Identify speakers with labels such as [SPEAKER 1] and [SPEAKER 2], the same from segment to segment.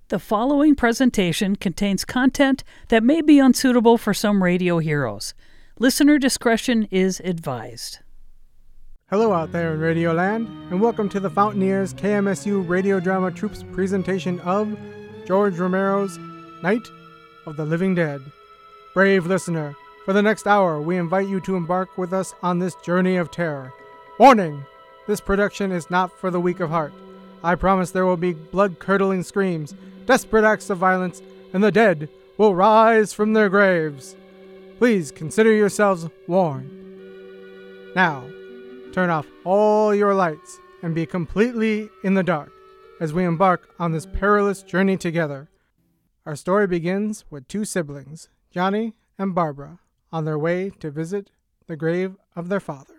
[SPEAKER 1] The following presentation contains content that may be unsuitable for some radio heroes. Listener discretion is advised.
[SPEAKER 2] Hello out there in Radio Land, and welcome to the Fountainers KMSU Radio Drama Troupe's presentation of George Romero's Night of the Living Dead. Brave listener, for the next hour we invite you to embark with us on this journey of terror. Warning! This production is not for the weak of heart. I promise there will be blood-curdling screams, desperate acts of violence, and the dead will rise from their graves. Please consider yourselves warned. Now, turn off all your lights and be completely in the dark as we embark on this perilous journey together. Our story begins with two siblings, Johnny and Barbara, on their way to visit the grave of their father.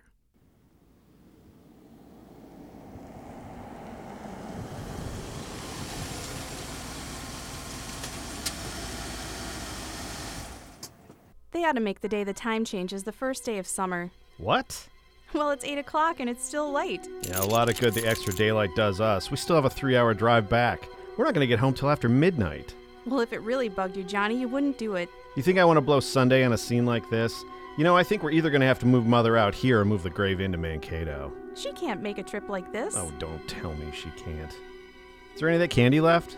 [SPEAKER 3] They ought to make the day the time changes the first day of summer.
[SPEAKER 4] What?
[SPEAKER 3] Well, it's 8 o'clock and it's still light.
[SPEAKER 4] Yeah, a lot of good the extra daylight does us. We still have a 3-hour drive back. We're not going to get home till after midnight.
[SPEAKER 3] Well, if it really bugged you, Johnny, you wouldn't do it.
[SPEAKER 4] You think I want to blow Sunday on a scene like this? You know, I think we're either going to have to move Mother out here or move the grave into Mankato.
[SPEAKER 3] She can't make a trip like this.
[SPEAKER 4] Oh, don't tell me she can't. Is there any of that candy left?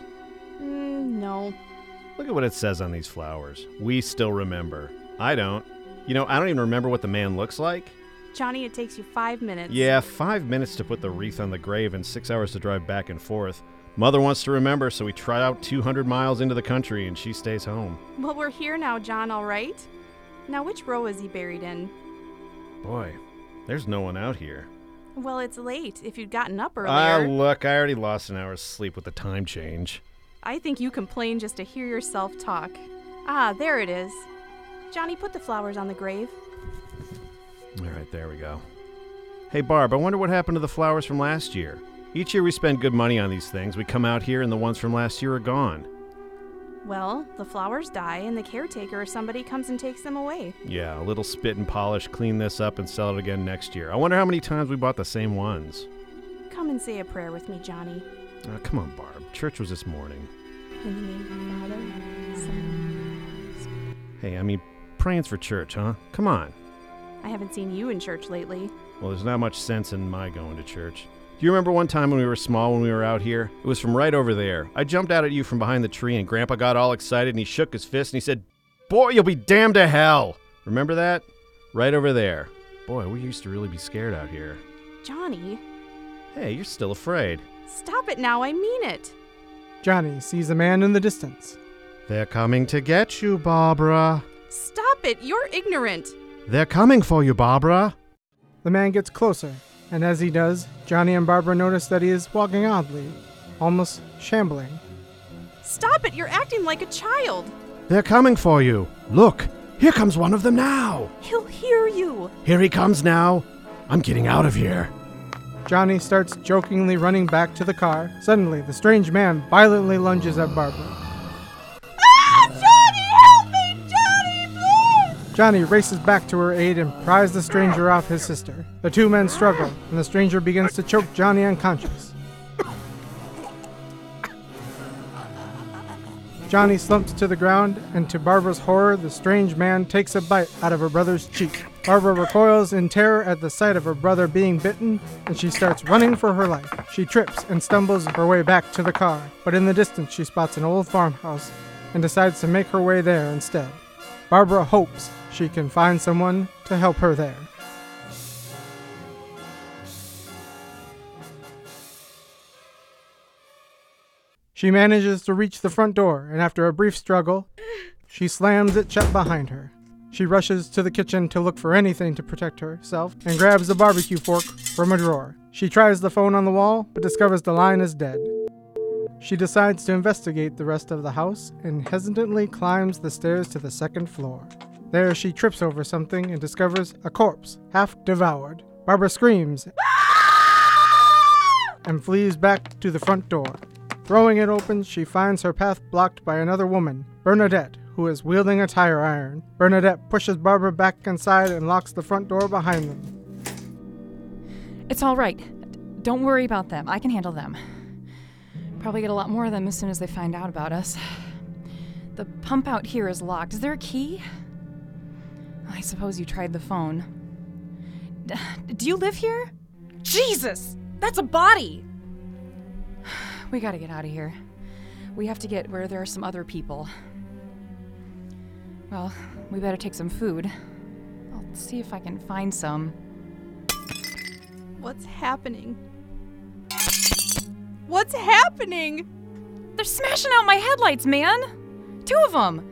[SPEAKER 3] No.
[SPEAKER 4] Look at what it says on these flowers. We still remember. I don't. You know, I don't even remember what the man looks like.
[SPEAKER 3] Johnny, it takes you 5 minutes.
[SPEAKER 4] Yeah, 5 minutes to put the wreath on the grave and 6 hours to drive back and forth. Mother wants to remember, so we trot out 200 miles into the country and she stays home.
[SPEAKER 3] Well, we're here now, John, all right? Now, which row is he buried in?
[SPEAKER 4] Boy, there's no one out here.
[SPEAKER 3] Well, it's late. If you'd gotten up earlier...
[SPEAKER 4] Look, I already lost an hour's sleep with the time change.
[SPEAKER 3] I think you complain just to hear yourself talk. There it is. Johnny, put the flowers on the grave.
[SPEAKER 4] All right, there we go. Hey, Barb, I wonder what happened to the flowers from last year. Each year we spend good money on these things. We come out here and the ones from last year are gone.
[SPEAKER 3] Well, the flowers die and the caretaker or somebody comes and takes them away.
[SPEAKER 4] Yeah, a little spit and polish, clean this up and sell it again next year. I wonder how many times we bought the same ones.
[SPEAKER 3] Come and say a prayer with me, Johnny.
[SPEAKER 4] Come on, Barb. Church was this morning.
[SPEAKER 3] In the name of the Father, Son, Spirit.
[SPEAKER 4] Hey, I mean, praying's for church, huh? Come on.
[SPEAKER 3] I haven't seen you in church lately.
[SPEAKER 4] Well, there's not much sense in my going to church. Do you remember one time when we were small when we were out here? It was from right over there. I jumped out at you from behind the tree and Grandpa got all excited and he shook his fist and he said, "Boy, you'll be damned to hell." Remember that? Right over there. Boy, we used to really be scared out here.
[SPEAKER 3] Johnny.
[SPEAKER 4] Hey, you're still afraid.
[SPEAKER 3] Stop it now, I mean it.
[SPEAKER 2] Johnny sees a man in the distance.
[SPEAKER 4] They're coming to get you, Barbara.
[SPEAKER 3] Stop it, you're ignorant.
[SPEAKER 4] They're coming for you, Barbara.
[SPEAKER 2] The man gets closer, and as he does, Johnny and Barbara notice that he is walking oddly, almost shambling.
[SPEAKER 3] Stop it, you're acting like a child.
[SPEAKER 4] They're coming for you. Look, here comes one of them now.
[SPEAKER 3] He'll hear you.
[SPEAKER 4] Here he comes now. I'm getting out of here.
[SPEAKER 2] Johnny starts jokingly running back to the car. Suddenly, the strange man violently lunges at Barbara.
[SPEAKER 3] Johnny, help me! Johnny, please!
[SPEAKER 2] Johnny races back to her aid and pries the stranger off his sister. The two men struggle, and the stranger begins to choke Johnny unconscious. Johnny slumps to the ground, and to Barbara's horror, the strange man takes a bite out of her brother's cheek. Barbara recoils in terror at the sight of her brother being bitten, and she starts running for her life. She trips and stumbles her way back to the car, but in the distance she spots an old farmhouse and decides to make her way there instead. Barbara hopes she can find someone to help her there. She manages to reach the front door, and after a brief struggle, she slams it shut behind her. She rushes to the kitchen to look for anything to protect herself and grabs a barbecue fork from a drawer. She tries the phone on the wall, but discovers the line is dead. She decides to investigate the rest of the house and hesitantly climbs the stairs to the second floor. There she trips over something and discovers a corpse, half devoured. Barbara screams and flees back to the front door. Throwing it open, she finds her path blocked by another woman, Bernadette, who is wielding a tire iron. Bernadette pushes Barbara back inside and locks the front door behind them.
[SPEAKER 5] It's all right. Don't worry about them. I can handle them. Probably get a lot more of them as soon as they find out about us. The pump out here is locked. Is there a key? I suppose you tried the phone. Do you live here? Jesus! That's a body! We gotta get out of here. We have to get where there are some other people. Well, we better take some food. I'll see if I can find some.
[SPEAKER 3] What's happening? What's happening?
[SPEAKER 5] They're smashing out my headlights, man! 2 of them!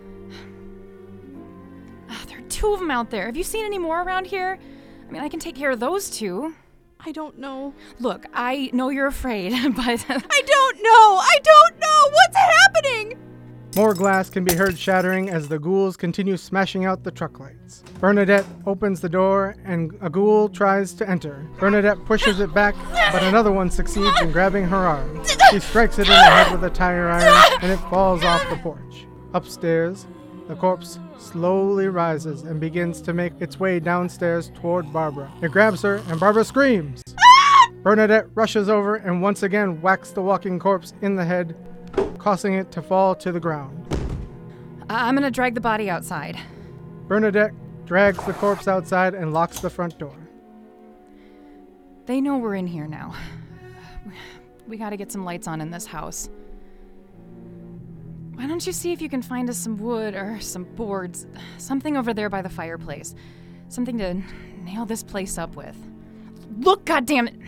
[SPEAKER 5] There are 2 of them out there. Have you seen any more around here? I mean, I can take care of those 2.
[SPEAKER 3] I don't know.
[SPEAKER 5] Look, I know you're afraid, but...
[SPEAKER 3] I don't know! I don't know! What's happening?
[SPEAKER 2] More glass can be heard shattering as the ghouls continue smashing out the truck lights. Bernadette opens the door and a ghoul tries to enter. Bernadette pushes it back, but another one succeeds in grabbing her arm. She strikes it in the head with a tire iron and it falls off the porch. Upstairs, the corpse slowly rises and begins to make its way downstairs toward Barbara. It grabs her and Barbara screams. Bernadette rushes over and once again whacks the walking corpse in the head, causing it to fall to the ground.
[SPEAKER 5] I'm gonna drag the body outside.
[SPEAKER 2] Bernadette drags the corpse outside and locks the front door.
[SPEAKER 5] They know we're in here now. We gotta get some lights on in this house. Why don't you see if you can find us some wood or some boards, something over there by the fireplace. Something to nail this place up with. Look, goddammit!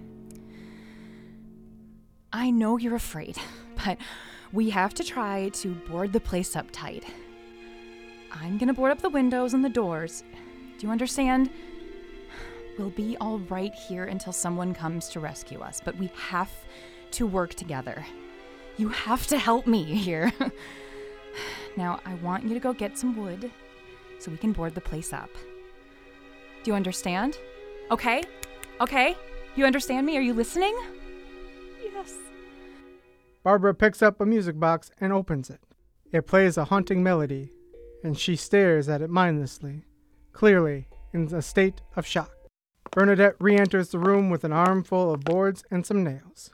[SPEAKER 5] I know you're afraid, but we have to try to board the place up tight. I'm gonna board up the windows and the doors. Do you understand? We'll be all right here until someone comes to rescue us, but we have to work together. You have to help me here. Now, I want you to go get some wood so we can board the place up. Do you understand? Okay? Okay? You understand me? Are you listening?
[SPEAKER 3] Yes.
[SPEAKER 2] Barbara picks up a music box and opens it. It plays a haunting melody, and she stares at it mindlessly, clearly in a state of shock. Bernadette re-enters the room with an armful of boards and some nails.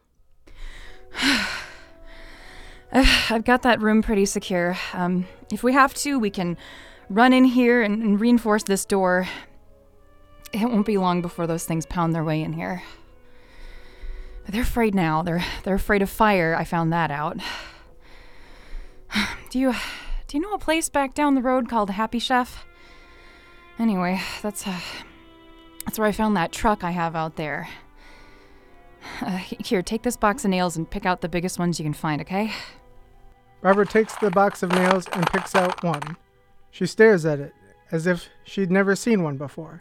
[SPEAKER 5] I've got that room pretty secure. If we have to, we can run in here and reinforce this door. It won't be long before those things pound their way in here. They're afraid now. They're afraid of fire. I found that out. Do you know a place back down the road called Happy Chef? Anyway, that's where I found that truck I have out there. Here, take this box of nails and pick out the biggest ones you can find, okay?
[SPEAKER 2] Barbara takes the box of nails and picks out one. She stares at it, as if she'd never seen one before.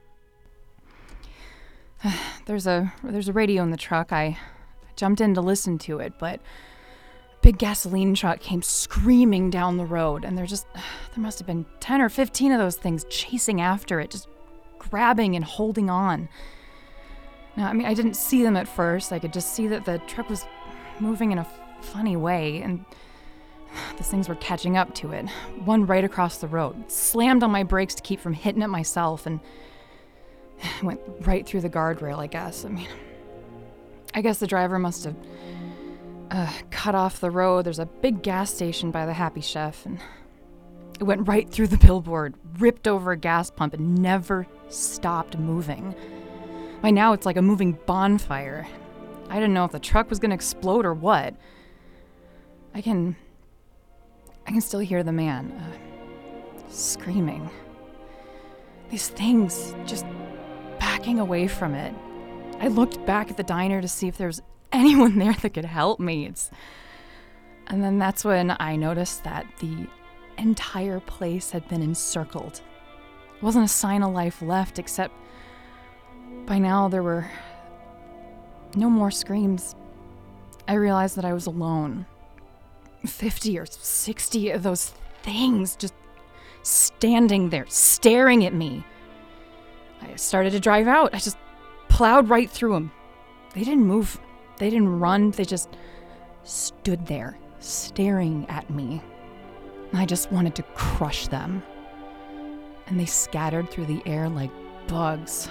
[SPEAKER 5] There's a radio in the truck. I jumped in to listen to it, but a big gasoline truck came screaming down the road, and there must have been 10 or 15 of those things chasing after it, just grabbing and holding on. Now, I mean, I didn't see them at first. I could just see that the truck was moving in a funny way, and these things were catching up to it. One right across the road. Slammed on my brakes to keep from hitting it myself, and went right through the guardrail, I guess. I mean, I guess the driver must have cut off the road. There's a big gas station by the Happy Chef, and it went right through the billboard, ripped over a gas pump, and never stopped moving. By now, it's like a moving bonfire. I didn't know if the truck was going to explode or what. I can still hear the man screaming. These things just backing away from it. I looked back at the diner to see if there was anyone there that could help me. And then that's when I noticed that the entire place had been encircled. There wasn't a sign of life left, except by now there were no more screams. I realized that I was alone. 50 or 60 of those things just standing there, staring at me. I started to drive out. I just plowed right through them. They didn't move. They didn't run. They just stood there, staring at me. And I just wanted to crush them. And they scattered through the air like bugs.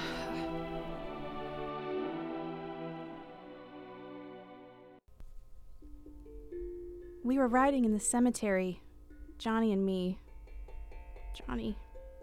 [SPEAKER 3] We were riding in the cemetery, Johnny and me. Johnny,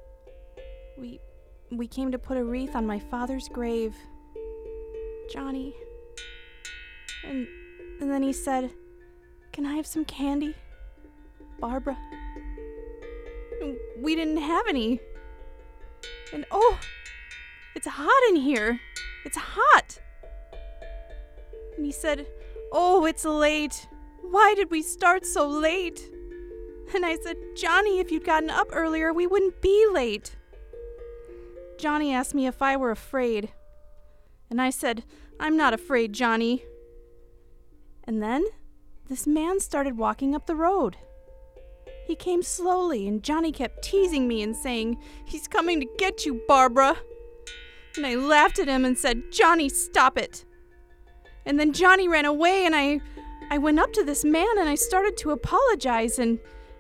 [SPEAKER 3] we came to put a wreath on my father's grave. Johnny. And then he said, "Can I have some candy, Barbara?" And we didn't have any. And oh, it's hot in here. It's hot. And he said, "Oh, it's late. Why did we start so late?" And I said, "Johnny, if you'd gotten up earlier, we wouldn't be late." Johnny asked me if I were afraid. And I said, "I'm not afraid, Johnny." And then this man started walking up the road. He came slowly, and Johnny kept teasing me and saying, "He's coming to get you, Barbara." And I laughed at him and said, "Johnny, stop it." And then Johnny ran away, and I went up to this man and I started to apologize and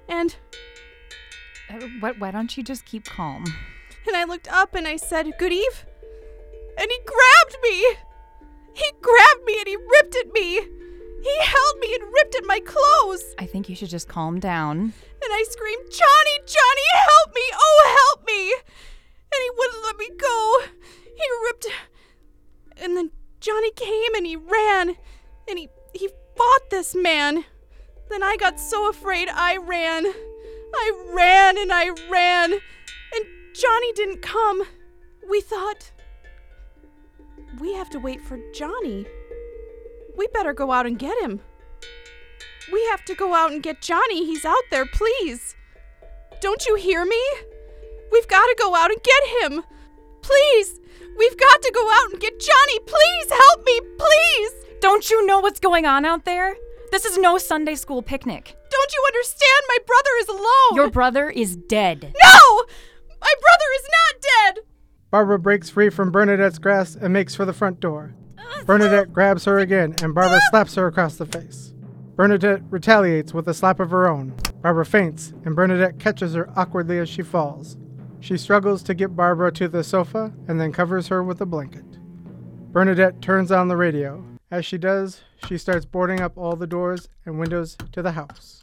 [SPEAKER 5] Why don't you just keep calm?
[SPEAKER 3] And I looked up and I said, "Good eve." And he grabbed me. He grabbed me and he ripped at me. He held me and ripped at my clothes.
[SPEAKER 5] I think you should just calm down.
[SPEAKER 3] And I screamed, "Johnny, Johnny, help me. Oh, help me." And he wouldn't let me go. He ripped. And then Johnny came and he ran. And he fought this man. Then I got so afraid I ran. I ran and I ran. And Johnny didn't come. We thought, we have to wait for Johnny. We better go out and get him. We have to go out and get Johnny. He's out there, please. Don't you hear me? We've got to go out and get him. Please. We've got to go out and get Johnny. Please help me, please.
[SPEAKER 5] Don't you know what's going on out there? This is no Sunday school picnic.
[SPEAKER 3] Don't you understand? My brother is alone.
[SPEAKER 5] Your brother is dead.
[SPEAKER 3] No! My brother is not dead.
[SPEAKER 2] Barbara breaks free from Bernadette's grasp and makes for the front door. Bernadette grabs her again, and Barbara slaps her across the face. Bernadette retaliates with a slap of her own. Barbara faints, and Bernadette catches her awkwardly as she falls. She struggles to get Barbara to the sofa and then covers her with a blanket. Bernadette turns on the radio. As she does, she starts boarding up all the doors and windows to the house.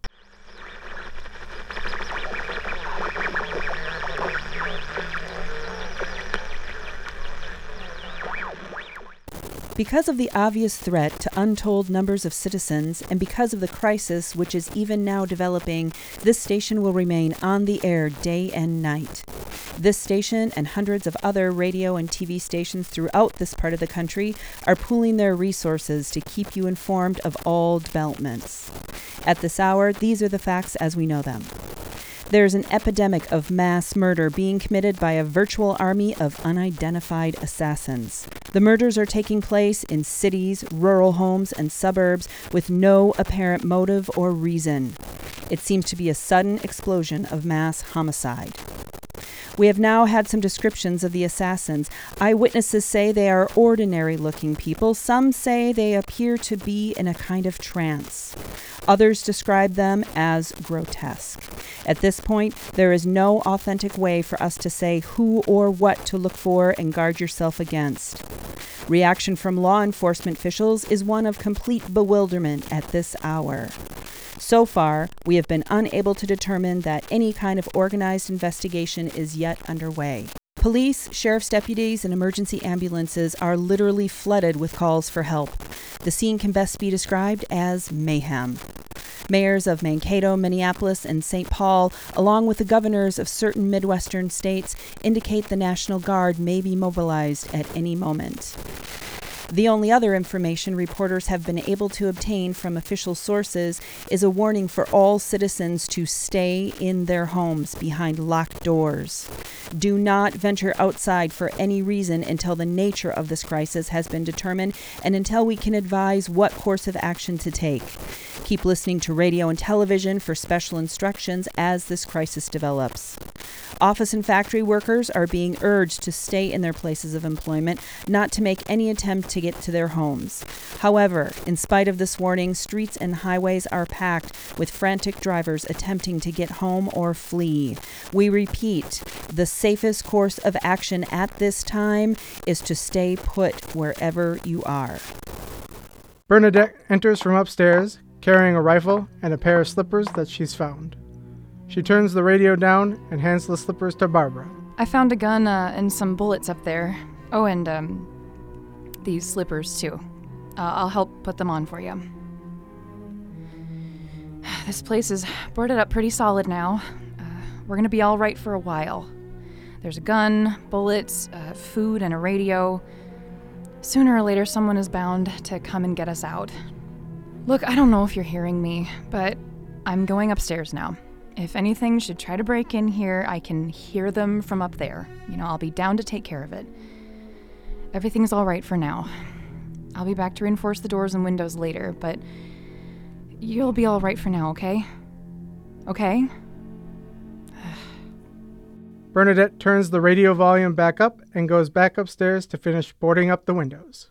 [SPEAKER 6] Because of the obvious threat to untold numbers of citizens, and because of the crisis which is even now developing, this station will remain on the air day and night. This station and hundreds of other radio and TV stations throughout this part of the country are pooling their resources to keep you informed of all developments. At this hour, these are the facts as we know them. There's an epidemic of mass murder being committed by a virtual army of unidentified assassins. The murders are taking place in cities, rural homes, and suburbs with no apparent motive or reason. It seems to be a sudden explosion of mass homicide. We have now had some descriptions of the assassins. Eyewitnesses say they are ordinary-looking people. Some say they appear to be in a kind of trance. Others describe them as grotesque. At this point, there is no authentic way for us to say who or what to look for and guard yourself against. Reaction from law enforcement officials is one of complete bewilderment at this hour. So far, we have been unable to determine that any kind of organized investigation is yet underway. Police, sheriff's deputies, and emergency ambulances are literally flooded with calls for help. The scene can best be described as mayhem. Mayors of Mankato, Minneapolis, and St. Paul, along with the governors of certain Midwestern states, indicate the National Guard may be mobilized at any moment. The only other information reporters have been able to obtain from official sources is a warning for all citizens to stay in their homes behind locked doors. Do not venture outside for any reason until the nature of this crisis has been determined and until we can advise what course of action to take. Keep listening to radio and television for special instructions as this crisis develops. Office and factory workers are being urged to stay in their places of employment, not to make any attempt to get to their homes. However, in spite of this warning, streets and highways are packed with frantic drivers attempting to get home or flee. We repeat, the safest course of action at this time is to stay put wherever you are.
[SPEAKER 2] Bernadette enters from upstairs, carrying a rifle and a pair of slippers that she's found. She turns the radio down and hands the slippers to Barbara.
[SPEAKER 5] I found a gun and some bullets up there. Oh, and these slippers too. I'll help put them on for you. This place is boarded up pretty solid now. We're gonna be all right for a while. There's a gun, bullets, food, and a radio. Sooner or later, someone is bound to come and get us out. Look, I don't know if you're hearing me, but I'm going upstairs now. If anything should try to break in here, I can hear them from up there. I'll be down to take care of it. Everything's all right for now. I'll be back to reinforce the doors and windows later, but you'll be all right for now, okay? Okay?
[SPEAKER 2] Bernadette turns the radio volume back up and goes back upstairs to finish boarding up the windows.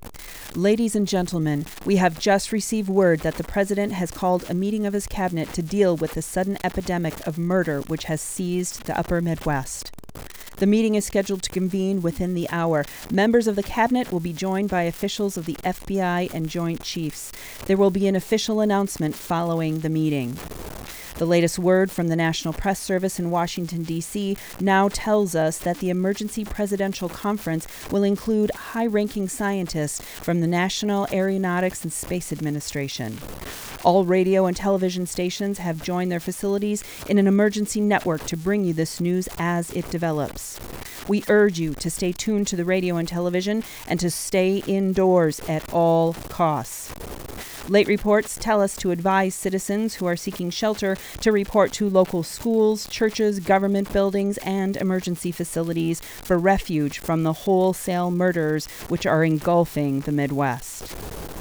[SPEAKER 6] Ladies and gentlemen, we have just received word that the President has called a meeting of his cabinet to deal with the sudden epidemic of murder which has seized the upper Midwest. The meeting is scheduled to convene within the hour. Members of the cabinet will be joined by officials of the FBI and Joint Chiefs. There will be an official announcement following the meeting. The latest word from the National Press Service in Washington, D.C. now tells us that the Emergency Presidential Conference will include high-ranking scientists from the National Aeronautics and Space Administration. All radio and television stations have joined their facilities in an emergency network to bring you this news as it develops. We urge you to stay tuned to the radio and television and to stay indoors at all costs. Late reports tell us to advise citizens who are seeking shelter to report to local schools, churches, government buildings, and emergency facilities for refuge from the wholesale murders which are engulfing the Midwest.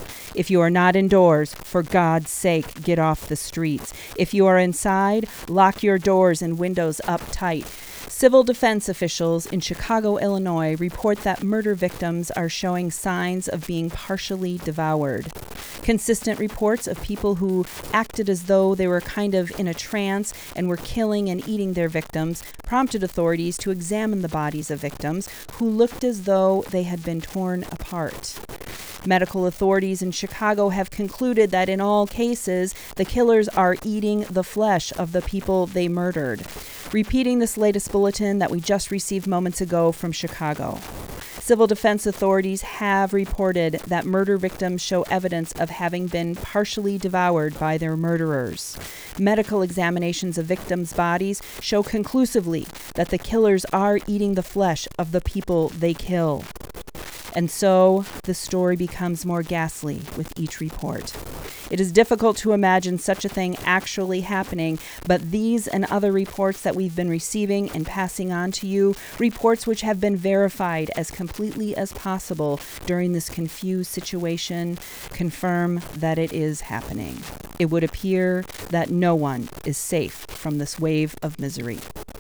[SPEAKER 6] If you are not indoors, for God's sake, get off the streets. If you are inside, lock your doors and windows up tight. Civil defense officials in Chicago, Illinois, report that murder victims are showing signs of being partially devoured. Consistent reports of people who acted as though they were kind of in a trance and were killing and eating their victims prompted authorities to examine the bodies of victims who looked as though they had been torn apart. Medical authorities in Chicago have concluded that in all cases, the killers are eating the flesh of the people they murdered. Repeating this latest bulletin that we just received moments ago from Chicago. Civil defense authorities have reported that murder victims show evidence of having been partially devoured by their murderers. Medical examinations of victims' bodies show conclusively that the killers are eating the flesh of the people they kill. And so, the story becomes more ghastly with each report. It is difficult to imagine such a thing actually happening, but these and other reports that we've been receiving and passing on to you, reports which have been verified as completely as possible during this confused situation, confirm that it is happening. It would appear that no one is safe from this wave of misery.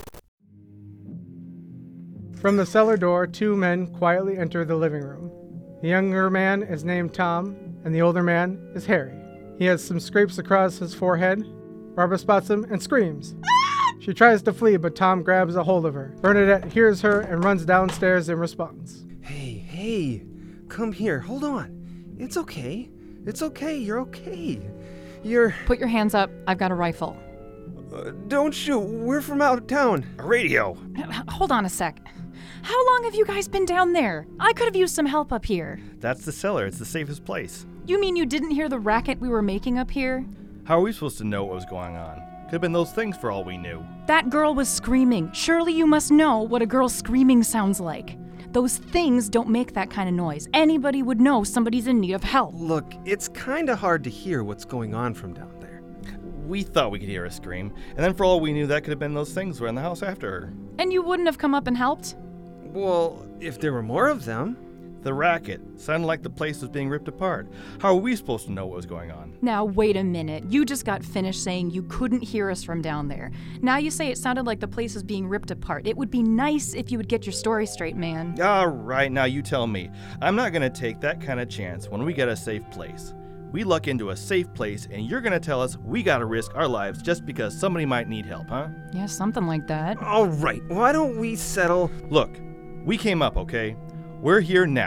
[SPEAKER 2] From the cellar door, two men quietly enter the living room. The younger man is named Tom, and the older man is Harry. He has some scrapes across his forehead. Barbara spots him and screams. She tries to flee, but Tom grabs a hold of her. Bernadette hears her and runs downstairs in response.
[SPEAKER 7] Hey, come here. Hold on. It's okay. You're okay.
[SPEAKER 5] Put your hands up. I've got a rifle.
[SPEAKER 7] Don't shoot. We're from out of town.
[SPEAKER 4] A radio.
[SPEAKER 5] Hold on a sec. How long have you guys been down there? I could have used some help up here.
[SPEAKER 4] That's the cellar. It's the safest place.
[SPEAKER 5] You mean you didn't hear the racket we were making up here?
[SPEAKER 8] How are we supposed to know what was going on? Could have been those things for all we knew.
[SPEAKER 5] That girl was screaming. Surely you must know what a girl screaming sounds like. Those things don't make that kind of noise. Anybody would know somebody's in need of help.
[SPEAKER 7] Look, it's kind of hard to hear what's going on from down there.
[SPEAKER 8] We thought we could hear her scream, and then for all we knew, that could have been those things who were in the house after her.
[SPEAKER 5] And you wouldn't have come up and helped?
[SPEAKER 7] Well, if there were more of them.
[SPEAKER 8] The racket sounded like the place was being ripped apart. How are we supposed to know what was going on?
[SPEAKER 5] Now, wait a minute. You just got finished saying you couldn't hear us from down there. Now you say it sounded like the place was being ripped apart. It would be nice if you would get your story straight, man.
[SPEAKER 8] All right, now you tell me. I'm not going to take that kind of chance when we get a safe place. We luck into a safe place, and you're going to tell us we got to risk our lives just because somebody might need help, huh?
[SPEAKER 5] Yeah, something like that.
[SPEAKER 7] All right, why don't we settle?
[SPEAKER 8] Look, we came up, okay? We're here now.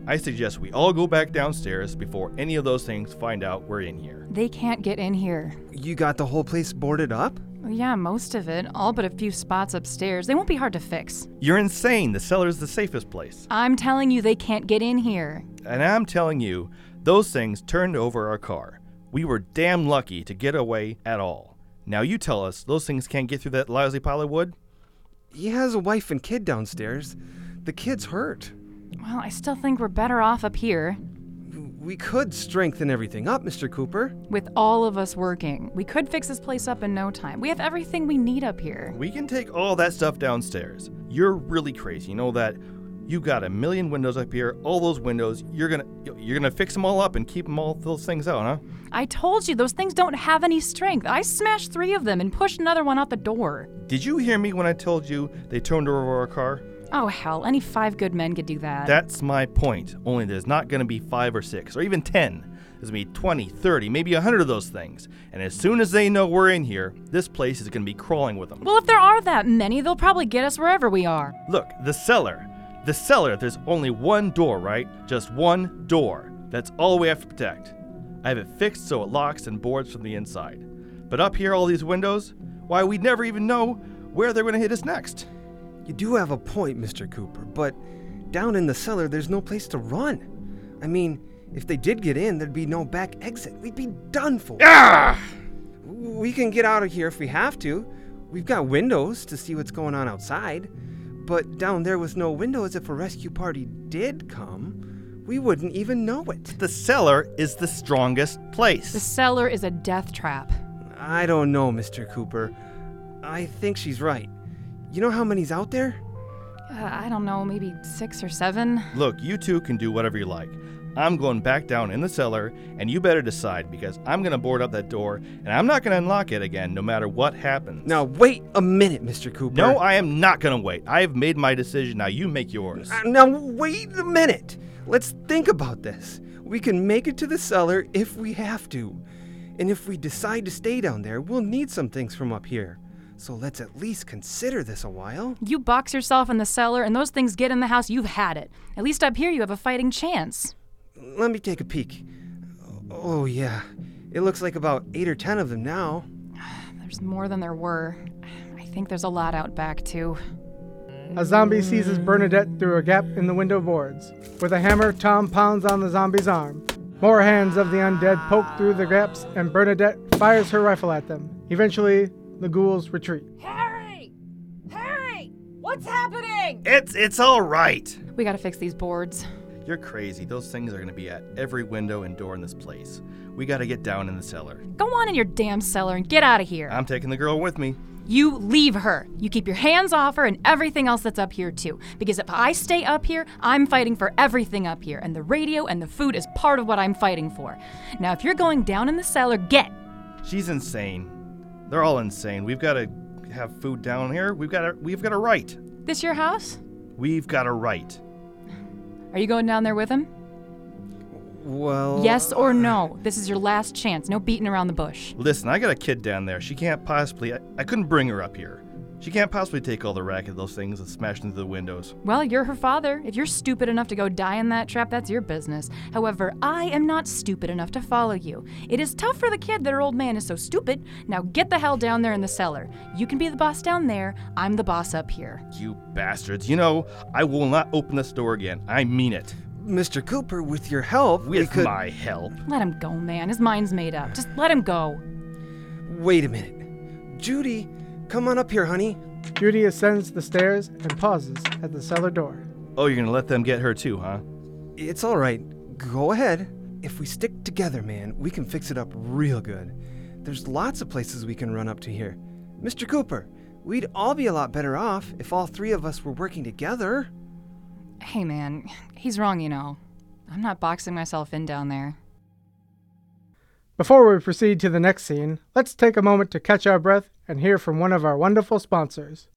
[SPEAKER 8] I suggest we all go back downstairs before any of those things find out we're in here.
[SPEAKER 5] They can't get in here.
[SPEAKER 7] You got the whole place boarded up?
[SPEAKER 5] Well, yeah, most of it. All but a few spots upstairs. They won't be hard to fix.
[SPEAKER 8] You're insane. The cellar's the safest place.
[SPEAKER 5] I'm telling you, they can't get in here.
[SPEAKER 8] And I'm telling you, those things turned over our car. We were damn lucky to get away at all. Now you tell us those things can't get through that lousy pile of wood?
[SPEAKER 7] He has a wife and kid downstairs. The kid's hurt.
[SPEAKER 5] Well, I still think we're better off up here.
[SPEAKER 7] We could strengthen everything up, Mr. Cooper.
[SPEAKER 5] With all of us working, we could fix this place up in no time. We have everything we need up here.
[SPEAKER 8] We can take all that stuff downstairs. You're really crazy. You know that? You got a million windows up here. All those windows, you're gonna fix them all up and keep them all those things out, huh?
[SPEAKER 5] I told you, those things don't have any strength. I smashed 3 of them and pushed another one out the door.
[SPEAKER 8] Did you hear me when I told you they turned over our car?
[SPEAKER 5] Oh, hell, any 5 good men could do that.
[SPEAKER 8] That's my point. Only there's not gonna be 5 or 6 or even 10. There's gonna be 20, 30, maybe 100 of those things. And as soon as they know we're in here, this place is gonna be crawling with them.
[SPEAKER 5] Well, if there are that many, they'll probably get us wherever we are.
[SPEAKER 8] Look, the cellar. The cellar, there's only one door, right? Just one door. That's all we have to protect. I have it fixed so it locks and boards from the inside. But up here, all these windows, why, we'd never even know where they're gonna hit us next.
[SPEAKER 7] You do have a point, Mr. Cooper, but down in the cellar, there's no place to run. I mean, if they did get in, there'd be no back exit. We'd be done for.
[SPEAKER 8] Ah!
[SPEAKER 7] We can get out of here if we have to. We've got windows to see what's going on outside. But down there with no windows, if a rescue party did come, we wouldn't even know it.
[SPEAKER 8] The cellar is the strongest place.
[SPEAKER 5] The cellar is a death trap.
[SPEAKER 7] I don't know, Mr. Cooper. I think she's right. You know how many's out there?
[SPEAKER 5] I don't know, maybe 6 or 7.
[SPEAKER 8] Look, you two can do whatever you like. I'm going back down in the cellar, and you better decide, because I'm going to board up that door, and I'm not going to unlock it again no matter what happens.
[SPEAKER 7] Now, wait a minute, Mr. Cooper.
[SPEAKER 8] No, I am not going to wait. I have made my decision. Now you make yours.
[SPEAKER 7] Now, wait a minute. Let's think about this. We can make it to the cellar if we have to. And if we decide to stay down there, we'll need some things from up here. So let's at least consider this a while.
[SPEAKER 5] You box yourself in the cellar, and those things get in the house, you've had it. At least up here you have a fighting chance.
[SPEAKER 7] Let me take a peek. Oh, yeah. It looks like about 8 or 10 of them now.
[SPEAKER 5] There's more than there were. I think there's a lot out back, too.
[SPEAKER 2] A zombie seizes Bernadette through a gap in the window boards. With a hammer, Tom pounds on the zombie's arm. More hands of the undead poke through the gaps, and Bernadette fires her rifle at them. Eventually, the ghouls retreat.
[SPEAKER 9] Harry! Harry! What's happening?
[SPEAKER 8] It's all right.
[SPEAKER 5] We gotta fix these boards.
[SPEAKER 8] You're crazy. Those things are going to be at every window and door in this place. We got to get down in the cellar.
[SPEAKER 5] Go on in your damn cellar and get out of here.
[SPEAKER 8] I'm taking the girl with me.
[SPEAKER 5] You leave her. You keep your hands off her and everything else that's up here, too. Because if I stay up here, I'm fighting for everything up here. And the radio and the food is part of what I'm fighting for. Now, if you're going down in the cellar, get.
[SPEAKER 8] She's insane. They're all insane. We've got to have food down here. We've got a right.
[SPEAKER 5] This your house?
[SPEAKER 8] We've got a right.
[SPEAKER 5] Are you going down there with him?
[SPEAKER 7] Well...
[SPEAKER 5] Yes or no? This is your last chance. No beating around the bush.
[SPEAKER 8] Listen, I got a kid down there. She can't possibly... I couldn't bring her up here. She can't possibly take all the racket of those things and smash into the windows.
[SPEAKER 5] Well, you're her father. If you're stupid enough to go die in that trap, that's your business. However, I am not stupid enough to follow you. It is tough for the kid that her old man is so stupid. Now get the hell down there in the cellar. You can be the boss down there. I'm the boss up here.
[SPEAKER 8] You bastards. You know, I will not open this door again. I mean it.
[SPEAKER 7] Mr. Cooper, with your help, we
[SPEAKER 8] With
[SPEAKER 7] could...
[SPEAKER 8] my help.
[SPEAKER 5] Let him go, man. His mind's made up. Just let him go.
[SPEAKER 7] Wait a minute. Judy, come on up here, honey.
[SPEAKER 2] Judy ascends the stairs and pauses at the cellar door.
[SPEAKER 8] Oh, you're going to let them get her too, huh?
[SPEAKER 7] It's all right. Go ahead. If we stick together, man, we can fix it up real good. There's lots of places we can run up to here. Mr. Cooper, we'd all be a lot better off if all 3 of us were working together.
[SPEAKER 5] Hey, man. He's wrong, you know. I'm not boxing myself in down there.
[SPEAKER 2] Before we proceed to the next scene, let's take a moment to catch our breath and hear from one of our wonderful sponsors.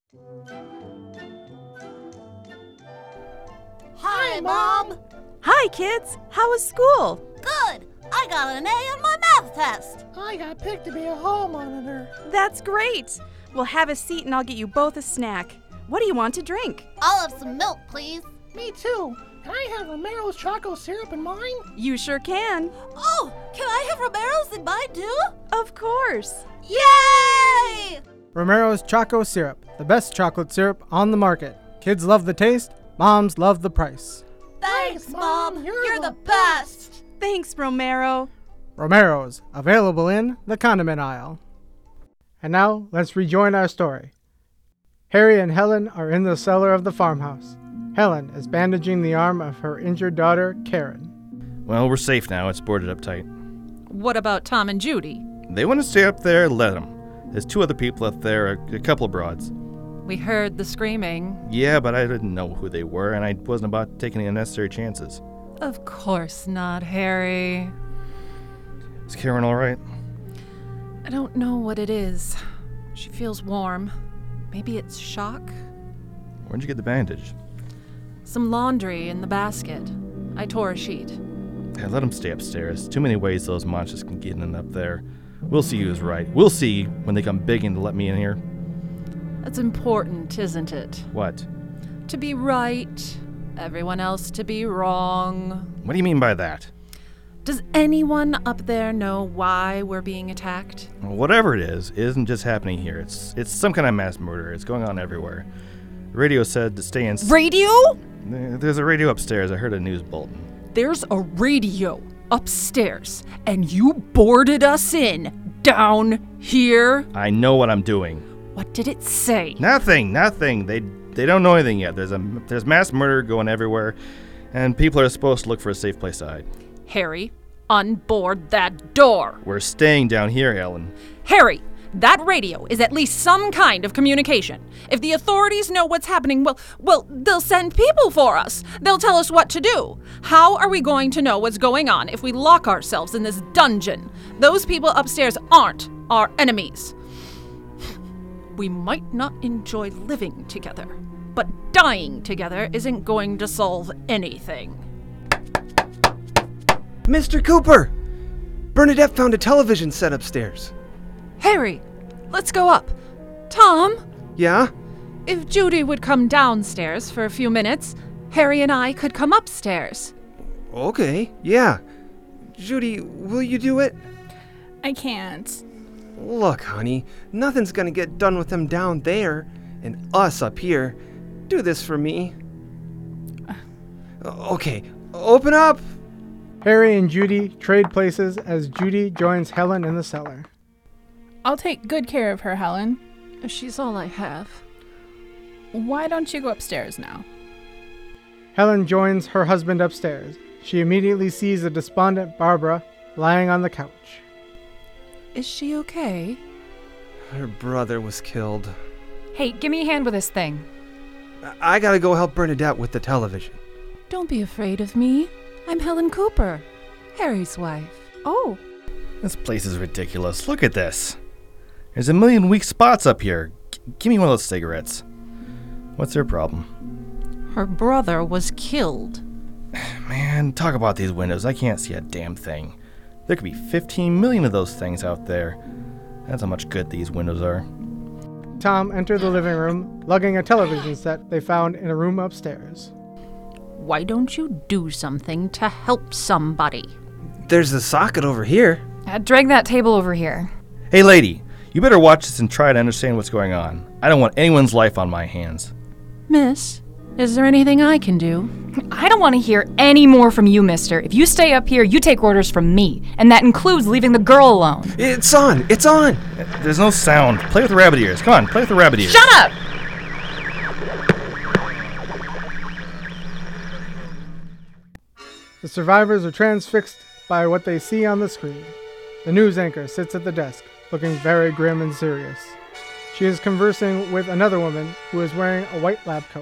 [SPEAKER 9] Hi, Mom!
[SPEAKER 3] Hi, kids. How was school?
[SPEAKER 9] Good! I got an A on my math test!
[SPEAKER 10] I got picked to be a hall monitor.
[SPEAKER 3] That's great. Well, have a seat and I'll get you both a snack. What do you want to drink?
[SPEAKER 9] I'll have some milk, please.
[SPEAKER 10] Me too. Can I have Romero's chocolate syrup in mine?
[SPEAKER 3] You sure can.
[SPEAKER 9] Oh, can I have Romero's in mine too?
[SPEAKER 3] Of course.
[SPEAKER 9] Yay!
[SPEAKER 2] Romero's Choco Syrup, the best chocolate syrup on the market. Kids love the taste, moms love the price.
[SPEAKER 9] Thanks, Mom. You're the
[SPEAKER 3] best.
[SPEAKER 9] best.
[SPEAKER 3] Thanks, Romero.
[SPEAKER 2] Romero's, available in the condiment aisle. And now, let's rejoin our story. Harry and Helen are in the cellar of the farmhouse. Helen is bandaging the arm of her injured daughter, Karen.
[SPEAKER 8] Well, we're safe now. It's boarded up tight.
[SPEAKER 1] What about Tom and Judy?
[SPEAKER 8] They want to stay up there, let them. There's 2 other people up there, a couple of broads.
[SPEAKER 1] We heard the screaming.
[SPEAKER 8] Yeah, but I didn't know who they were, and I wasn't about taking any unnecessary chances.
[SPEAKER 1] Of course not, Harry.
[SPEAKER 8] Is Karen all right?
[SPEAKER 5] I don't know what it is. She feels warm. Maybe it's shock?
[SPEAKER 8] Where'd you get the bandage?
[SPEAKER 5] Some laundry in the basket. I tore a sheet.
[SPEAKER 8] Hey, let them stay upstairs. Too many ways those monsters can get in up there. We'll see who's right. We'll see when they come begging to let me in here.
[SPEAKER 5] That's important, isn't it?
[SPEAKER 8] What?
[SPEAKER 5] To be right, everyone else to be wrong.
[SPEAKER 8] What do you mean by that?
[SPEAKER 5] Does anyone up there know why we're being attacked?
[SPEAKER 8] Well, whatever it isn't just happening here. It's some kind of mass murder. It's going on everywhere. The radio said to stay in...
[SPEAKER 5] Radio?
[SPEAKER 8] There's a radio upstairs. I heard a news bulletin.
[SPEAKER 5] There's a radio upstairs, and you boarded us in down here?
[SPEAKER 8] I know what I'm doing.
[SPEAKER 5] What did it say?
[SPEAKER 8] Nothing. They don't know anything yet. There's mass murder going everywhere, and people are supposed to look for a safe place to hide.
[SPEAKER 5] Harry, unboard that door.
[SPEAKER 8] We're staying down here, Helen.
[SPEAKER 5] Harry, that radio is at least some kind of communication. If the authorities know what's happening, well, they'll send people for us. They'll tell us what to do. How are we going to know what's going on if we lock ourselves in this dungeon? Those people upstairs aren't our enemies. We might not enjoy living together, but dying together isn't going to solve anything.
[SPEAKER 7] Mr. Cooper! Bernadette found a television set upstairs.
[SPEAKER 5] Harry, let's go up. Tom?
[SPEAKER 7] Yeah?
[SPEAKER 5] If Judy would come downstairs for a few minutes, Harry and I could come upstairs.
[SPEAKER 7] Okay, yeah. Judy, will you do it?
[SPEAKER 3] I can't.
[SPEAKER 7] Look, honey, nothing's gonna get done with them down there, and us up here. Do this for me. Okay, open up!
[SPEAKER 2] Harry and Judy trade places as Judy joins Helen in the cellar.
[SPEAKER 11] I'll take good care of her, Helen.
[SPEAKER 5] She's all I have.
[SPEAKER 11] Why don't you go upstairs now?
[SPEAKER 2] Helen joins her husband upstairs. She immediately sees a despondent Barbara lying on the couch.
[SPEAKER 5] Is she okay?
[SPEAKER 7] Her brother was killed.
[SPEAKER 5] Hey, give me a hand with this thing.
[SPEAKER 7] I gotta go help Bernadette with the television.
[SPEAKER 5] Don't be afraid of me. I'm Helen Cooper, Harry's wife.
[SPEAKER 3] Oh.
[SPEAKER 8] This place is ridiculous. Look at this. There's a million weak spots up here. Give me one of those cigarettes. What's their problem?
[SPEAKER 5] Her brother was killed.
[SPEAKER 8] Man, talk about these windows. I can't see a damn thing. There could be 15 million of those things out there. That's how much good these windows are.
[SPEAKER 2] Tom entered the living room, lugging a television set they found in a room upstairs.
[SPEAKER 5] Why don't you do something to help somebody?
[SPEAKER 7] There's a socket over here.
[SPEAKER 5] Drag that table over here.
[SPEAKER 8] Hey, lady, you better watch this and try to understand what's going on. I don't want anyone's life on my hands.
[SPEAKER 5] Miss, is there anything I can do? I don't want to hear any more from you, mister. If you stay up here, you take orders from me, and that includes leaving the girl alone.
[SPEAKER 7] It's on! It's on!
[SPEAKER 8] There's no sound. Play with the rabbit ears. Come on, play with the rabbit ears.
[SPEAKER 5] Shut up!
[SPEAKER 2] The survivors are transfixed by what they see on the screen. The news anchor sits at the desk, looking very grim and serious. She is conversing with another woman who is wearing a white lab coat.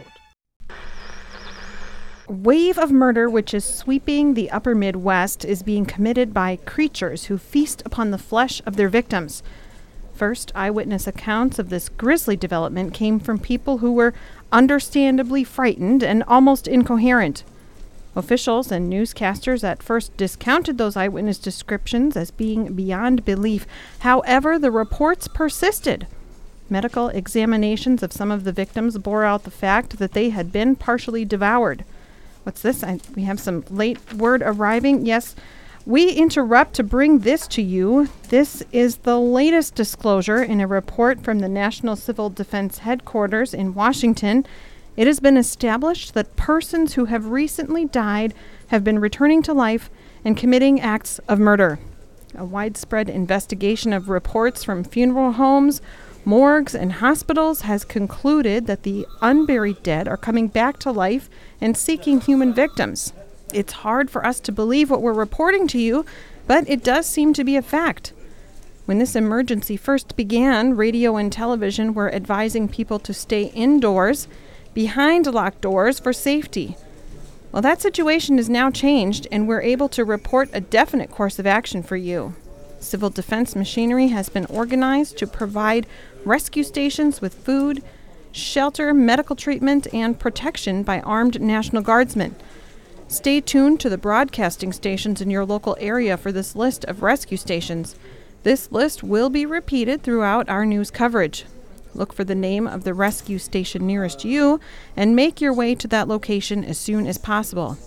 [SPEAKER 3] A wave of murder which is sweeping the upper Midwest is being committed by creatures who feast upon the flesh of their victims. First eyewitness accounts of this grisly development came from people who were understandably frightened and almost incoherent. Officials and newscasters at first discounted those eyewitness descriptions as being beyond belief. However, the reports persisted. Medical examinations of some of the victims bore out the fact that they had been partially devoured.
[SPEAKER 12] What's this? We have some late word arriving. Yes, we interrupt to bring this to you. This is the latest disclosure in a report from the National Civil Defense Headquarters in Washington. It has been established that persons who have recently died have been returning to life and committing acts of murder. A widespread investigation of reports from funeral homes, morgues, and hospitals has concluded that the unburied dead are coming back to life and seeking human victims. It's hard for us to believe what we're reporting to you, but it does seem to be a fact. When this emergency first began, radio and television were advising people to stay indoors, behind locked doors for safety. Well, that situation has now changed, and we're able to report a definite course of action for you. Civil defense machinery has been organized to provide rescue stations with food, shelter, medical treatment, and protection by armed National Guardsmen. Stay tuned to the broadcasting stations in your local area for this list of rescue stations. This list will be repeated throughout our news coverage. Look for the name of the rescue station nearest you and make your way to that location as soon as possible.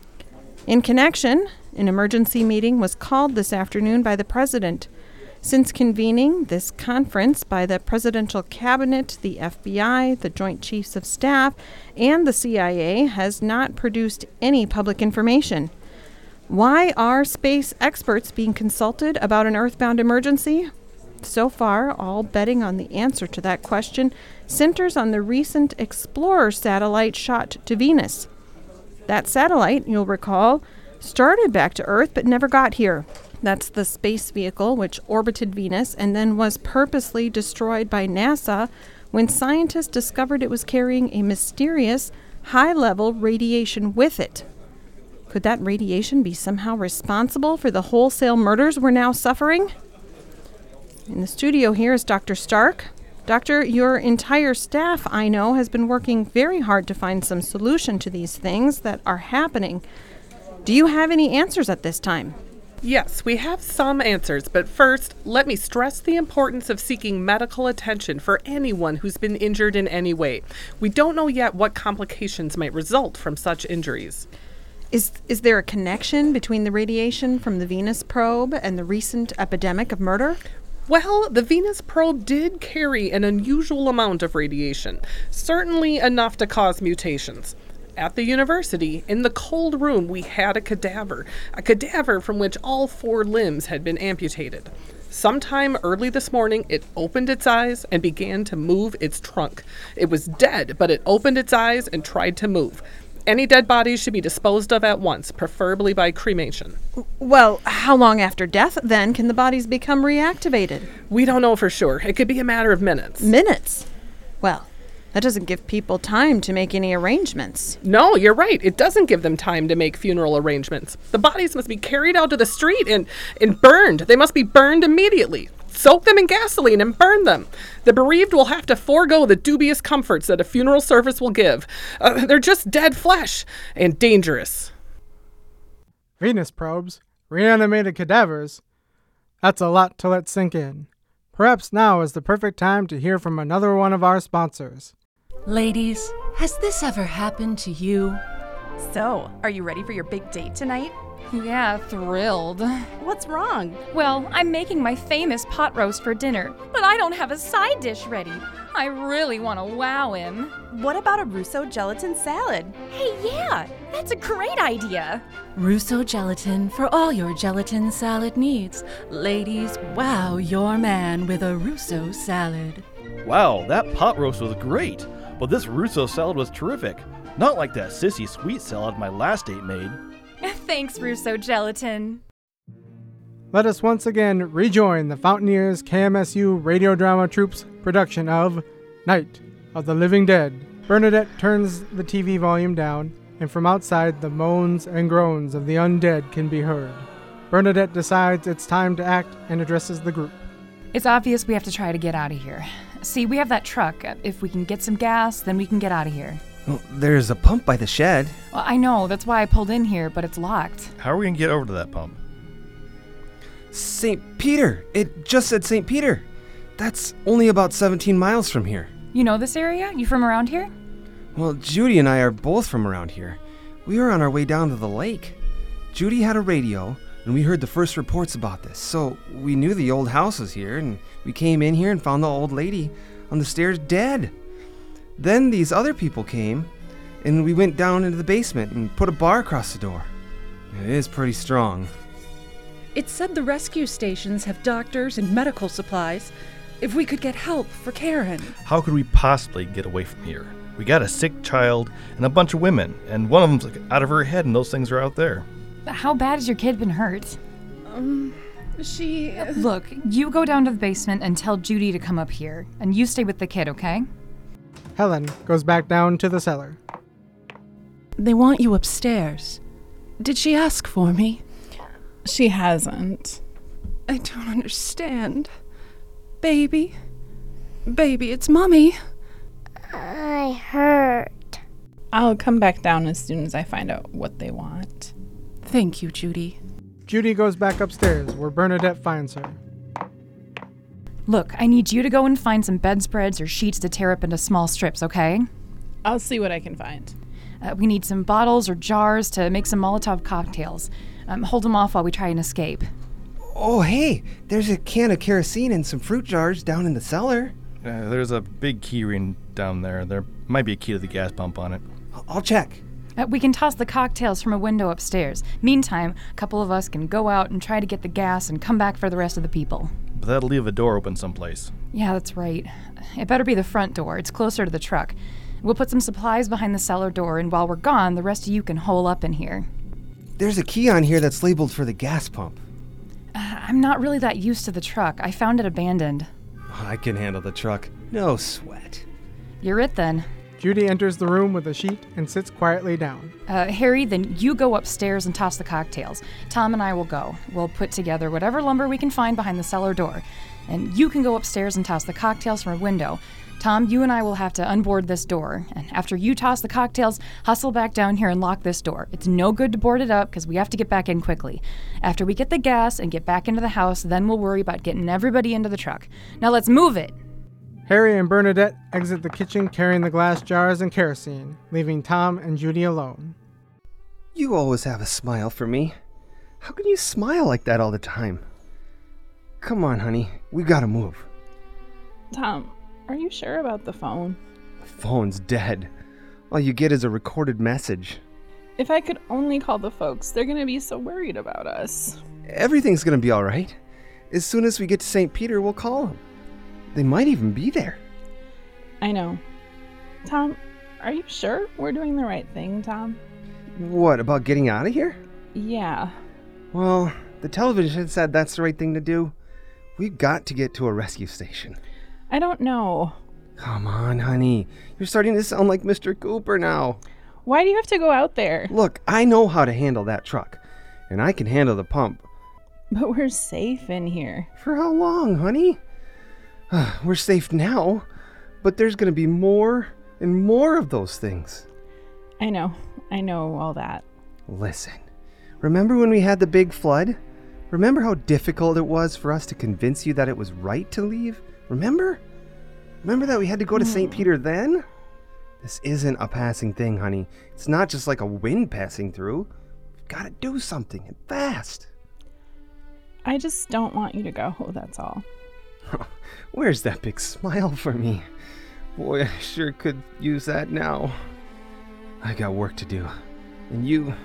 [SPEAKER 12] In connection, an emergency meeting was called this afternoon by the President. Since convening this conference by the Presidential Cabinet, the FBI, the Joint Chiefs of Staff, and the CIA has not produced any public information. Why are space experts being consulted about an earthbound emergency? So far, all betting on the answer to that question centers on the recent Explorer satellite shot to Venus. That satellite, you'll recall, started back to Earth but never got here. That's the space vehicle which orbited Venus and then was purposely destroyed by NASA when scientists discovered it was carrying a mysterious, high-level radiation with it. Could that radiation be somehow responsible for the wholesale murders we're now suffering? In the studio here is Dr. Stark. Doctor, your entire staff, I know, has been working very hard to find some solution to these things that are happening. Do you have any answers at this time?
[SPEAKER 13] Yes, we have some answers, but first, let me stress the importance of seeking medical attention for anyone who's been injured in any way. We don't know yet what complications might result from such injuries.
[SPEAKER 12] Is there a connection between the radiation from the Venus probe and the recent epidemic of murder?
[SPEAKER 13] Well, the Venus probe did carry an unusual amount of radiation, certainly enough to cause mutations. At the university, in the cold room, we had a cadaver from which all 4 limbs had been amputated. Sometime early this morning, it opened its eyes and began to move its trunk. It was dead, but it opened its eyes and tried to move. Any dead bodies should be disposed of at once, preferably by cremation.
[SPEAKER 12] Well, how long after death, then, can the bodies become reactivated?
[SPEAKER 13] We don't know for sure. It could be a matter of minutes.
[SPEAKER 12] Minutes? Well, that doesn't give people time to make any arrangements.
[SPEAKER 13] No, you're right. It doesn't give them time to make funeral arrangements. The bodies must be carried out to the street and burned. They must be burned immediately. Soak them in gasoline and burn them. The bereaved will have to forego the dubious comforts that a funeral service will give. They're just dead flesh and dangerous.
[SPEAKER 2] Venus probes, reanimated cadavers. That's a lot to let sink in. Perhaps now is the perfect time to hear from another one of our sponsors.
[SPEAKER 14] Ladies, has this ever happened to you?
[SPEAKER 15] So, are you ready for your big date tonight?
[SPEAKER 5] Yeah, thrilled.
[SPEAKER 15] What's wrong?
[SPEAKER 5] Well, I'm making my famous pot roast for dinner, but I don't have a side dish ready. I really want to wow him.
[SPEAKER 15] What about a Russo gelatin salad?
[SPEAKER 14] Hey, yeah, that's a great idea. Russo Gelatin for all your gelatin salad needs. Ladies, wow your man with a Russo salad.
[SPEAKER 8] Wow, that pot roast was great, but this Russo salad was terrific. Not like that sissy sweet salad my last date made.
[SPEAKER 5] Thanks, Russo Gelatin.
[SPEAKER 2] Let us once again rejoin the Fountaineers KMSU radio drama troupe's production of Night of the Living Dead. Bernadette turns the TV volume down, and from outside the moans and groans of the undead can be heard. Bernadette decides it's time to act and addresses the group.
[SPEAKER 5] It's obvious we have to try to get out of here. See, we have that truck. If we can get some gas, then we can get out of here.
[SPEAKER 7] Well, there's a pump by the shed.
[SPEAKER 5] Well, I know, that's why I pulled in here, but it's locked.
[SPEAKER 8] How are we going to get over to that pump?
[SPEAKER 7] St. Peter! It just said St. Peter. That's only about 17 miles from here.
[SPEAKER 5] You know this area? You from around here?
[SPEAKER 7] Well, Judy and I are both from around here. We were on our way down to the lake. Judy had a radio, and we heard the first reports about this, so we knew the old house was here, and we came in here and found the old lady on the stairs dead. Then these other people came, and we went down into the basement and put a bar across the door. It is pretty strong.
[SPEAKER 16] It said the rescue stations have doctors and medical supplies. If we could get help for Karen.
[SPEAKER 8] How could we possibly get away from here? We got a sick child and a bunch of women, and one of them's like out of her head, and those things are out there.
[SPEAKER 5] How bad has your kid been hurt?
[SPEAKER 16] She...
[SPEAKER 5] Look, you go down to the basement and tell Judy to come up here, and you stay with the kid, okay?
[SPEAKER 2] Helen goes back down to the cellar.
[SPEAKER 16] They want you upstairs. Did she ask for me?
[SPEAKER 11] She hasn't.
[SPEAKER 16] I don't understand. Baby, it's Mommy.
[SPEAKER 17] I hurt.
[SPEAKER 11] I'll come back down as soon as I find out what they want.
[SPEAKER 16] Thank you, Judy.
[SPEAKER 2] Judy goes back upstairs, where Bernadette finds her.
[SPEAKER 5] Look, I need you to go and find some bedspreads or sheets to tear up into small strips, okay?
[SPEAKER 11] I'll see what I can find.
[SPEAKER 5] We need some bottles or jars to make some Molotov cocktails. Hold them off while we try and escape.
[SPEAKER 7] Oh, hey, there's a can of kerosene and some fruit jars down in the cellar.
[SPEAKER 8] There's a big key ring down there. There might be a key to the gas pump on it.
[SPEAKER 7] I'll check.
[SPEAKER 5] We can toss the cocktails from a window upstairs. Meantime, a couple of us can go out and try to get the gas and come back for the rest of the people.
[SPEAKER 8] But that'll leave a door open someplace.
[SPEAKER 5] Yeah, that's right. It better be the front door. It's closer to the truck. We'll put some supplies behind the cellar door, and while we're gone, the rest of you can hole up in here.
[SPEAKER 7] There's a key on here that's labeled for the gas pump.
[SPEAKER 5] I'm not really that used to the truck. I found it abandoned.
[SPEAKER 7] I can handle the truck. No sweat.
[SPEAKER 5] You're it then.
[SPEAKER 2] Judy enters the room with a sheet and sits quietly down.
[SPEAKER 5] Harry, then you go upstairs and toss the cocktails. Tom and I will go. We'll put together whatever lumber we can find behind the cellar door. And you can go upstairs and toss the cocktails from a window. Tom, you and I will have to unboard this door. And after you toss the cocktails, hustle back down here and lock this door. It's no good to board it up because we have to get back in quickly. After we get the gas and get back into the house, then we'll worry about getting everybody into the truck. Now let's move it!
[SPEAKER 2] Harry and Bernadette exit the kitchen carrying the glass jars and kerosene, leaving Tom and Judy alone.
[SPEAKER 7] You always have a smile for me. How can you smile like that all the time? Come on, honey. We gotta move.
[SPEAKER 11] Tom, are you sure about the phone?
[SPEAKER 7] The phone's dead. All you get is a recorded message.
[SPEAKER 11] If I could only call the folks, they're gonna be so worried about us.
[SPEAKER 7] Everything's gonna be alright. As soon as we get to St. Peter, we'll call them. They might even be there.
[SPEAKER 11] I know. Tom, are you sure we're doing the right thing, Tom?
[SPEAKER 7] What, about getting out of here?
[SPEAKER 11] Yeah.
[SPEAKER 7] Well, the television said that's the right thing to do. We've got to get to a rescue station.
[SPEAKER 11] I don't know.
[SPEAKER 7] Come on, honey. You're starting to sound like Mr. Cooper now.
[SPEAKER 11] Why do you have to go out there?
[SPEAKER 7] Look, I know how to handle that truck, and I can handle the pump.
[SPEAKER 11] But we're safe in here.
[SPEAKER 7] For how long, honey? We're safe now, but there's going to be more and more of those things.
[SPEAKER 11] I know all that.
[SPEAKER 7] Listen, remember when we had the big flood? Remember how difficult it was for us to convince you that it was right to leave? Remember? Remember that we had to go to St. Peter then? This isn't a passing thing, honey. It's not just like a wind passing through. We've got to do something, and fast.
[SPEAKER 11] I just don't want you to go, that's all.
[SPEAKER 7] Where's that big smile for me? Boy, I sure could use that now. I got work to do. And you...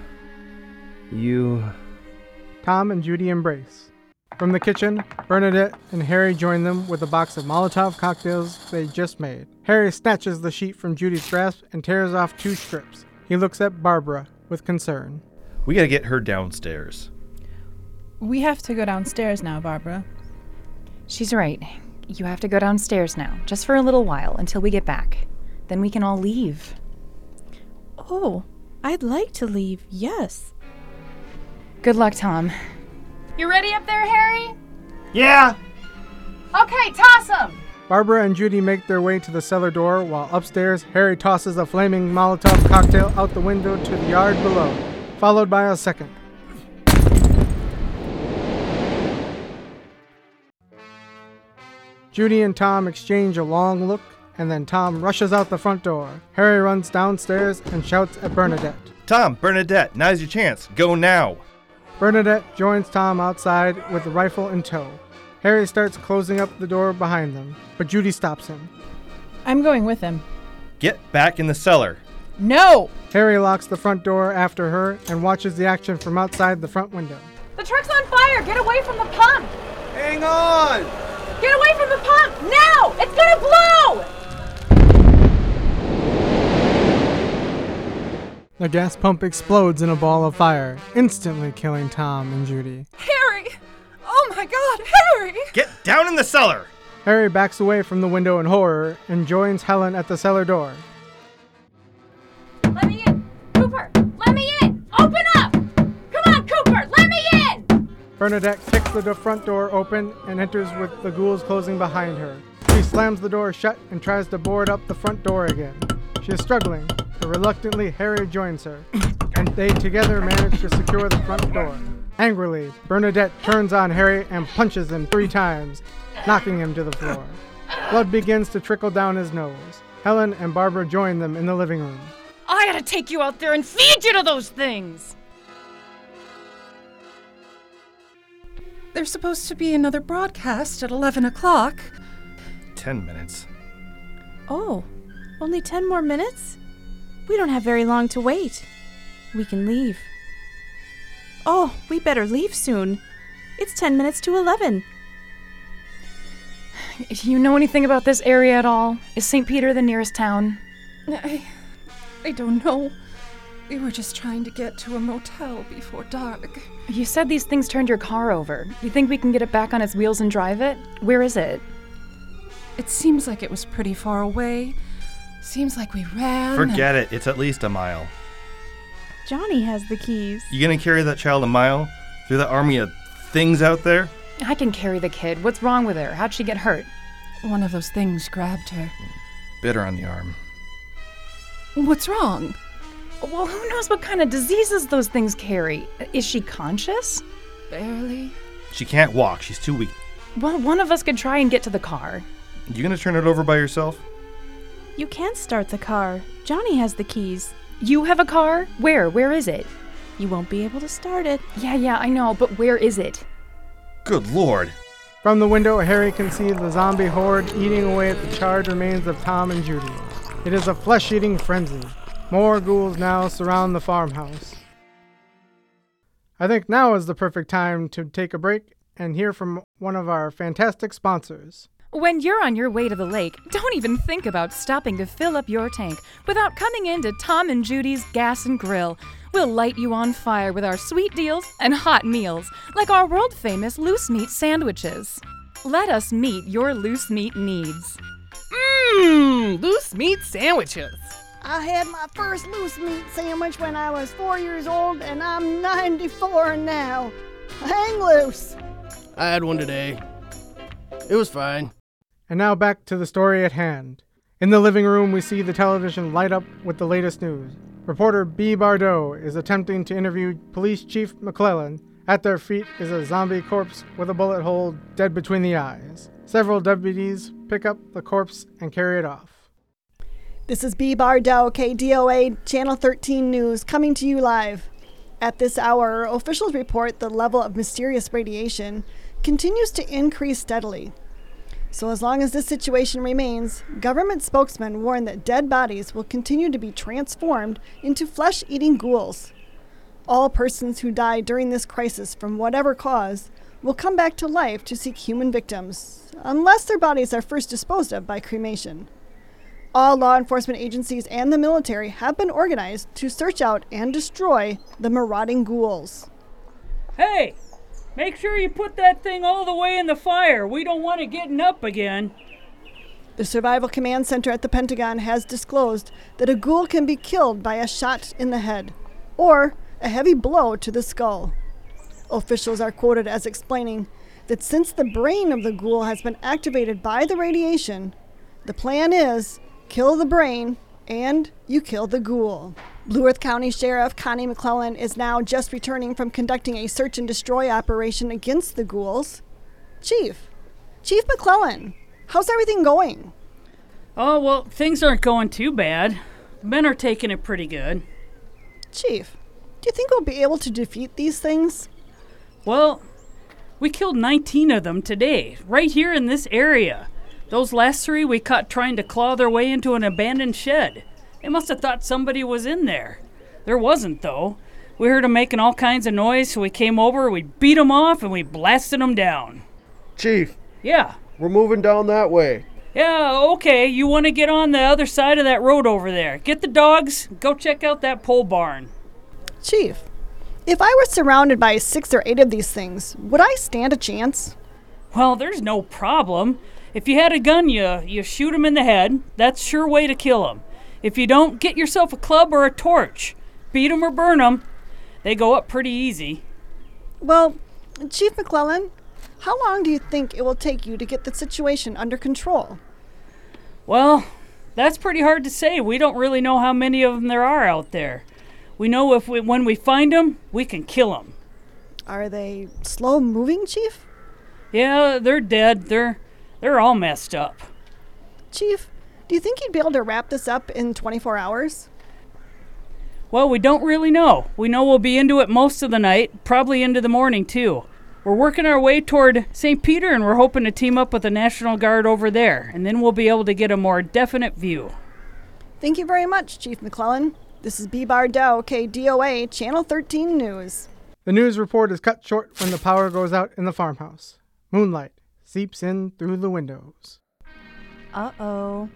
[SPEAKER 2] Tom and Judy embrace. From the kitchen, Bernadette and Harry join them with a box of Molotov cocktails they just made. Harry snatches the sheet from Judy's grasp and tears off 2 strips. He looks at Barbara with concern.
[SPEAKER 8] We gotta get her downstairs.
[SPEAKER 11] We have to go downstairs now, Barbara.
[SPEAKER 5] She's right. You have to go downstairs now, just for a little while, until we get back. Then we can all leave.
[SPEAKER 3] Oh, I'd like to leave, yes.
[SPEAKER 5] Good luck, Tom.
[SPEAKER 9] You ready up there, Harry?
[SPEAKER 4] Yeah!
[SPEAKER 9] Okay, toss him!
[SPEAKER 2] Barbara and Judy make their way to the cellar door, while upstairs, Harry tosses a flaming Molotov cocktail out the window to the yard below, followed by a second. Judy and Tom exchange a long look and then Tom rushes out the front door. Harry runs downstairs and shouts at Bernadette.
[SPEAKER 8] Tom, Bernadette, now's your chance. Go now.
[SPEAKER 2] Bernadette joins Tom outside with the rifle in tow. Harry starts closing up the door behind them, but Judy stops him.
[SPEAKER 11] I'm going with him.
[SPEAKER 8] Get back in the cellar.
[SPEAKER 11] No!
[SPEAKER 2] Harry locks the front door after her and watches the action from outside the front window.
[SPEAKER 9] The truck's on fire! Get away from the pump!
[SPEAKER 7] Hang on!
[SPEAKER 9] Get away from the pump! Now! It's gonna blow!
[SPEAKER 2] The gas pump explodes in a ball of fire, instantly killing Tom and Judy.
[SPEAKER 16] Harry! Oh my God, Harry!
[SPEAKER 8] Get down in the cellar!
[SPEAKER 2] Harry backs away from the window in horror and joins Helen at the cellar door.
[SPEAKER 9] Let me in! Cooper! Let me in! Open up! Come on, Cooper! Let me in!
[SPEAKER 2] Bernadette kicks the front door open and enters with the ghouls closing behind her. She slams the door shut and tries to board up the front door again. She is struggling, but reluctantly Harry joins her, and they together manage to secure the front door. Angrily, Bernadette turns on Harry and punches him 3 times, knocking him to the floor. Blood begins to trickle down his nose. Helen and Barbara join them in the living room.
[SPEAKER 5] I gotta take you out there and feed you to those things!
[SPEAKER 16] There's supposed to be another broadcast at 11 o'clock.
[SPEAKER 8] 10 minutes.
[SPEAKER 3] Oh, only 10 more minutes? We don't have very long to wait. We can leave. Oh, we better leave soon. It's 10 minutes to 11.
[SPEAKER 5] Do you know anything about this area at all? Is St. Peter the nearest town?
[SPEAKER 16] I don't know. We were just trying to get to a motel before dark.
[SPEAKER 5] You said these things turned your car over. You think we can get it back on its wheels and drive it? Where is it?
[SPEAKER 16] It seems like it was pretty far away. Seems like we ran.
[SPEAKER 8] Forget it. It's at least a mile.
[SPEAKER 3] Johnny has the keys.
[SPEAKER 8] You gonna carry that child a mile through that army of things out there?
[SPEAKER 5] I can carry the kid. What's wrong with her? How'd she get hurt?
[SPEAKER 16] One of those things grabbed her.
[SPEAKER 8] Bit her on the arm.
[SPEAKER 16] What's wrong?
[SPEAKER 5] Well, who knows what kind of diseases those things carry? Is she conscious?
[SPEAKER 16] Barely.
[SPEAKER 8] She can't walk. She's too weak.
[SPEAKER 5] Well, one of us could try and get to the car.
[SPEAKER 8] You gonna turn it over by yourself?
[SPEAKER 3] You can't start the car. Johnny has the keys.
[SPEAKER 5] You have a car? Where? Where is it?
[SPEAKER 3] You won't be able to start it.
[SPEAKER 5] Yeah, I know, but where is it?
[SPEAKER 8] Good Lord.
[SPEAKER 2] From the window, Harry can see the zombie horde eating away at the charred remains of Tom and Judy. It is a flesh-eating frenzy. More ghouls now surround the farmhouse. I think now is the perfect time to take a break and hear from one of our fantastic sponsors.
[SPEAKER 5] When you're on your way to the lake, don't even think about stopping to fill up your tank without coming into Tom and Judy's Gas and Grill. We'll light you on fire with our sweet deals and hot meals, like our world-famous loose meat sandwiches. Let us meet your loose meat needs.
[SPEAKER 13] Loose meat sandwiches.
[SPEAKER 10] I had my first loose meat sandwich when I was 4 years old, and I'm 94 now. Hang loose.
[SPEAKER 18] I had one today. It was fine.
[SPEAKER 2] And now back to the story at hand. In the living room, we see the television light up with the latest news. Reporter B. Bardot is attempting to interview Police Chief McClellan. At their feet is a zombie corpse with a bullet hole dead between the eyes. Several deputies pick up the corpse and carry it off.
[SPEAKER 10] This is B. Bardot, KDOA Channel 13 News, coming to you live. At this hour, officials report the level of mysterious radiation continues to increase steadily. So as long as this situation remains, government spokesmen warn that dead bodies will continue to be transformed into flesh-eating ghouls. All persons who die during this crisis from whatever cause will come back to life to seek human victims, unless their bodies are first disposed of by cremation. All law enforcement agencies and the military have been organized to search out and destroy the marauding ghouls.
[SPEAKER 1] Hey! Make sure you put that thing all the way in the fire. We don't want it getting up again.
[SPEAKER 10] The Survival Command Center at the Pentagon has disclosed that a ghoul can be killed by a shot in the head or a heavy blow to the skull. Officials are quoted as explaining that since the brain of the ghoul has been activated by the radiation, the plan is kill the brain and you kill the ghoul. Blue Earth County Sheriff Connie McClellan is now just returning from conducting a search and destroy operation against the ghouls. Chief McClellan, how's everything going?
[SPEAKER 1] Oh, well, things aren't going too bad. The men are taking it pretty good.
[SPEAKER 10] Chief, do you think we'll be able to defeat these things?
[SPEAKER 1] Well, we killed 19 of them today, right here in this area. Those last 3 we caught trying to claw their way into an abandoned shed. They must have thought somebody was in there. There wasn't, though. We heard them making all kinds of noise, so we came over, we beat them off, and we blasted them down.
[SPEAKER 18] Chief.
[SPEAKER 1] Yeah.
[SPEAKER 18] We're moving down that way.
[SPEAKER 1] Yeah, okay, you want to get on the other side of that road over there. Get the dogs, go check out that pole barn.
[SPEAKER 10] Chief, if I were surrounded by 6 or 8 of these things, would I stand a chance?
[SPEAKER 1] Well, there's no problem. If you had a gun, you shoot them in the head. That's a sure way to kill them. If you don't, get yourself a club or a torch. Beat them or burn them. They go up pretty easy.
[SPEAKER 10] Well, Chief McClellan, how long do you think it will take you to get the situation under control?
[SPEAKER 1] Well, that's pretty hard to say. We don't really know how many of them there are out there. We know when we find them, we can kill them.
[SPEAKER 10] Are they slow moving, Chief?
[SPEAKER 1] Yeah, they're dead. They're all messed up.
[SPEAKER 10] Chief, do you think you'd be able to wrap this up in 24 hours?
[SPEAKER 1] Well, we don't really know. We know we'll be into it most of the night, probably into the morning too. We're working our way toward St. Peter, and we're hoping to team up with the National Guard over there, and then we'll be able to get a more definite view.
[SPEAKER 10] Thank you very much, Chief McClellan. This is B. Bardow, KDOA, Channel 13 News.
[SPEAKER 2] The news report is cut short when the power goes out in the farmhouse. Moonlight seeps in through the windows.
[SPEAKER 5] Uh-oh.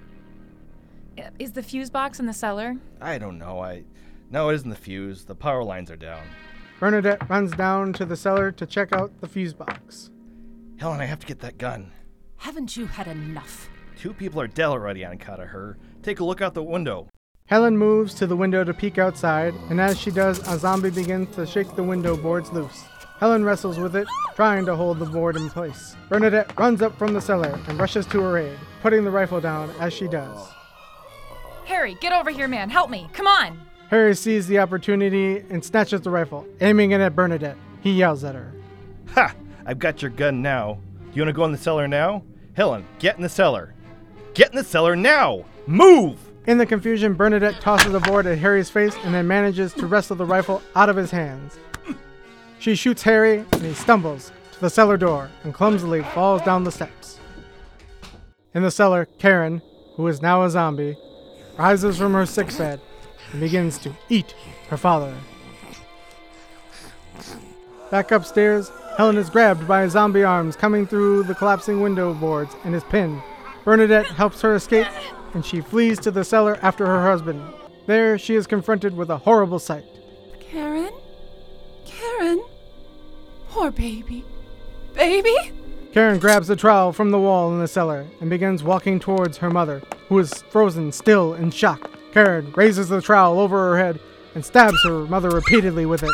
[SPEAKER 5] Is the fuse box in the cellar?
[SPEAKER 8] I don't know. No, it isn't the fuse. The power lines are down.
[SPEAKER 2] Bernadette runs down to the cellar to check out the fuse box.
[SPEAKER 8] Helen, I have to get that gun.
[SPEAKER 14] Haven't you had enough?
[SPEAKER 8] 2 people are dead already on account of her. Take a look out the window.
[SPEAKER 2] Helen moves to the window to peek outside, and as she does, a zombie begins to shake the window boards loose. Helen wrestles with it, trying to hold the board in place. Bernadette runs up from the cellar and rushes to her aid, putting the rifle down as she does.
[SPEAKER 5] Harry, get over here, man. Help me. Come on.
[SPEAKER 2] Harry sees the opportunity and snatches the rifle, aiming it at Bernadette. He yells at her.
[SPEAKER 8] Ha! I've got your gun now. You want to go in the cellar now? Helen, get in the cellar. Get in the cellar now! Move!
[SPEAKER 2] In the confusion, Bernadette tosses a board at Harry's face and then manages to wrestle the rifle out of his hands. She shoots Harry, and he stumbles to the cellar door and clumsily falls down the steps. In the cellar, Karen, who is now a zombie, rises from her sick bed and begins to eat her father. Back upstairs, Helen is grabbed by zombie arms coming through the collapsing window boards and is pinned. Bernadette helps her escape, and she flees to the cellar after her husband. There, she is confronted with a horrible sight.
[SPEAKER 14] Karen? Karen? Poor baby. Baby?
[SPEAKER 2] Karen grabs the trowel from the wall in the cellar and begins walking towards her mother, who is frozen still in shock. Karen raises the trowel over her head and stabs her mother repeatedly with it.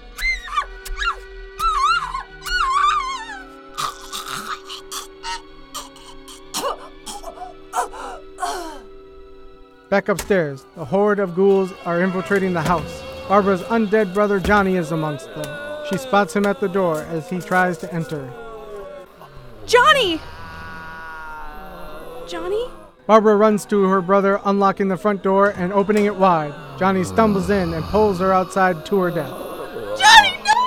[SPEAKER 2] Back upstairs, the horde of ghouls are infiltrating the house. Barbara's undead brother Johnny is amongst them. She spots him at the door as he tries to enter.
[SPEAKER 3] Johnny! Johnny?
[SPEAKER 2] Barbara runs to her brother, unlocking the front door and opening it wide. Johnny stumbles in and pulls her outside to her death.
[SPEAKER 3] Johnny, no!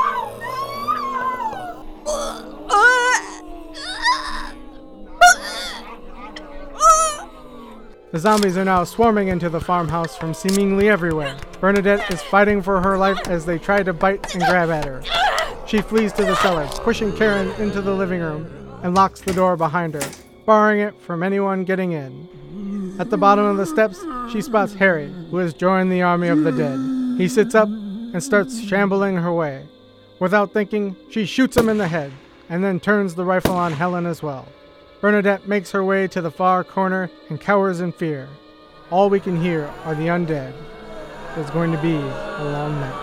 [SPEAKER 2] The zombies are now swarming into the farmhouse from seemingly everywhere. Bernadette is fighting for her life as they try to bite and grab at her. She flees to the cellar, pushing Karen into the living room, and locks the door behind her, barring it from anyone getting in. At the bottom of the steps, she spots Harry, who has joined the army of the dead. He sits up and starts shambling her way. Without thinking, she shoots him in the head, and then turns the rifle on Helen as well. Bernadette makes her way to the far corner and cowers in fear. All we can hear are the undead. It's going to be a long night.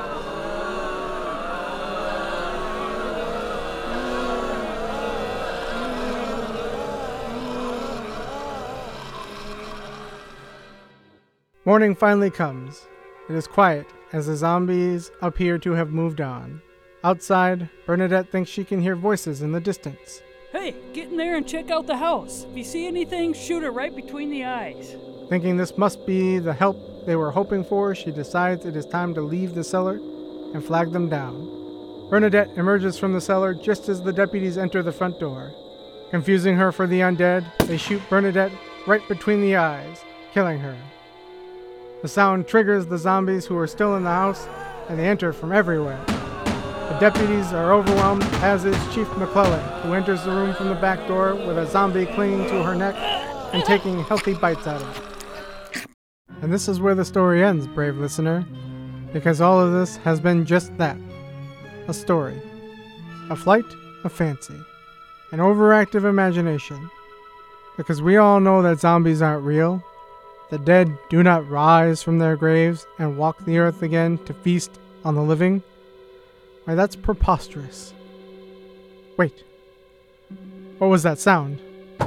[SPEAKER 2] Morning finally comes. It is quiet as the zombies appear to have moved on. Outside, Bernadette thinks she can hear voices in the distance.
[SPEAKER 1] Hey, get in there and check out the house. If you see anything, shoot it right between the eyes.
[SPEAKER 2] Thinking this must be the help they were hoping for, she decides it is time to leave the cellar and flag them down. Bernadette emerges from the cellar just as the deputies enter the front door. Confusing her for the undead, they shoot Bernadette right between the eyes, killing her. The sound triggers the zombies who are still in the house, and they enter from everywhere. The deputies are overwhelmed, as is Chief McClellan, who enters the room from the back door with a zombie clinging to her neck and taking healthy bites out of it. And this is where the story ends, brave listener, because all of this has been just that, a story, a flight of fancy, an overactive imagination. Because we all know that zombies aren't real. The dead do not rise from their graves and walk the earth again to feast on the living. Why, that's preposterous. Wait. What was that sound?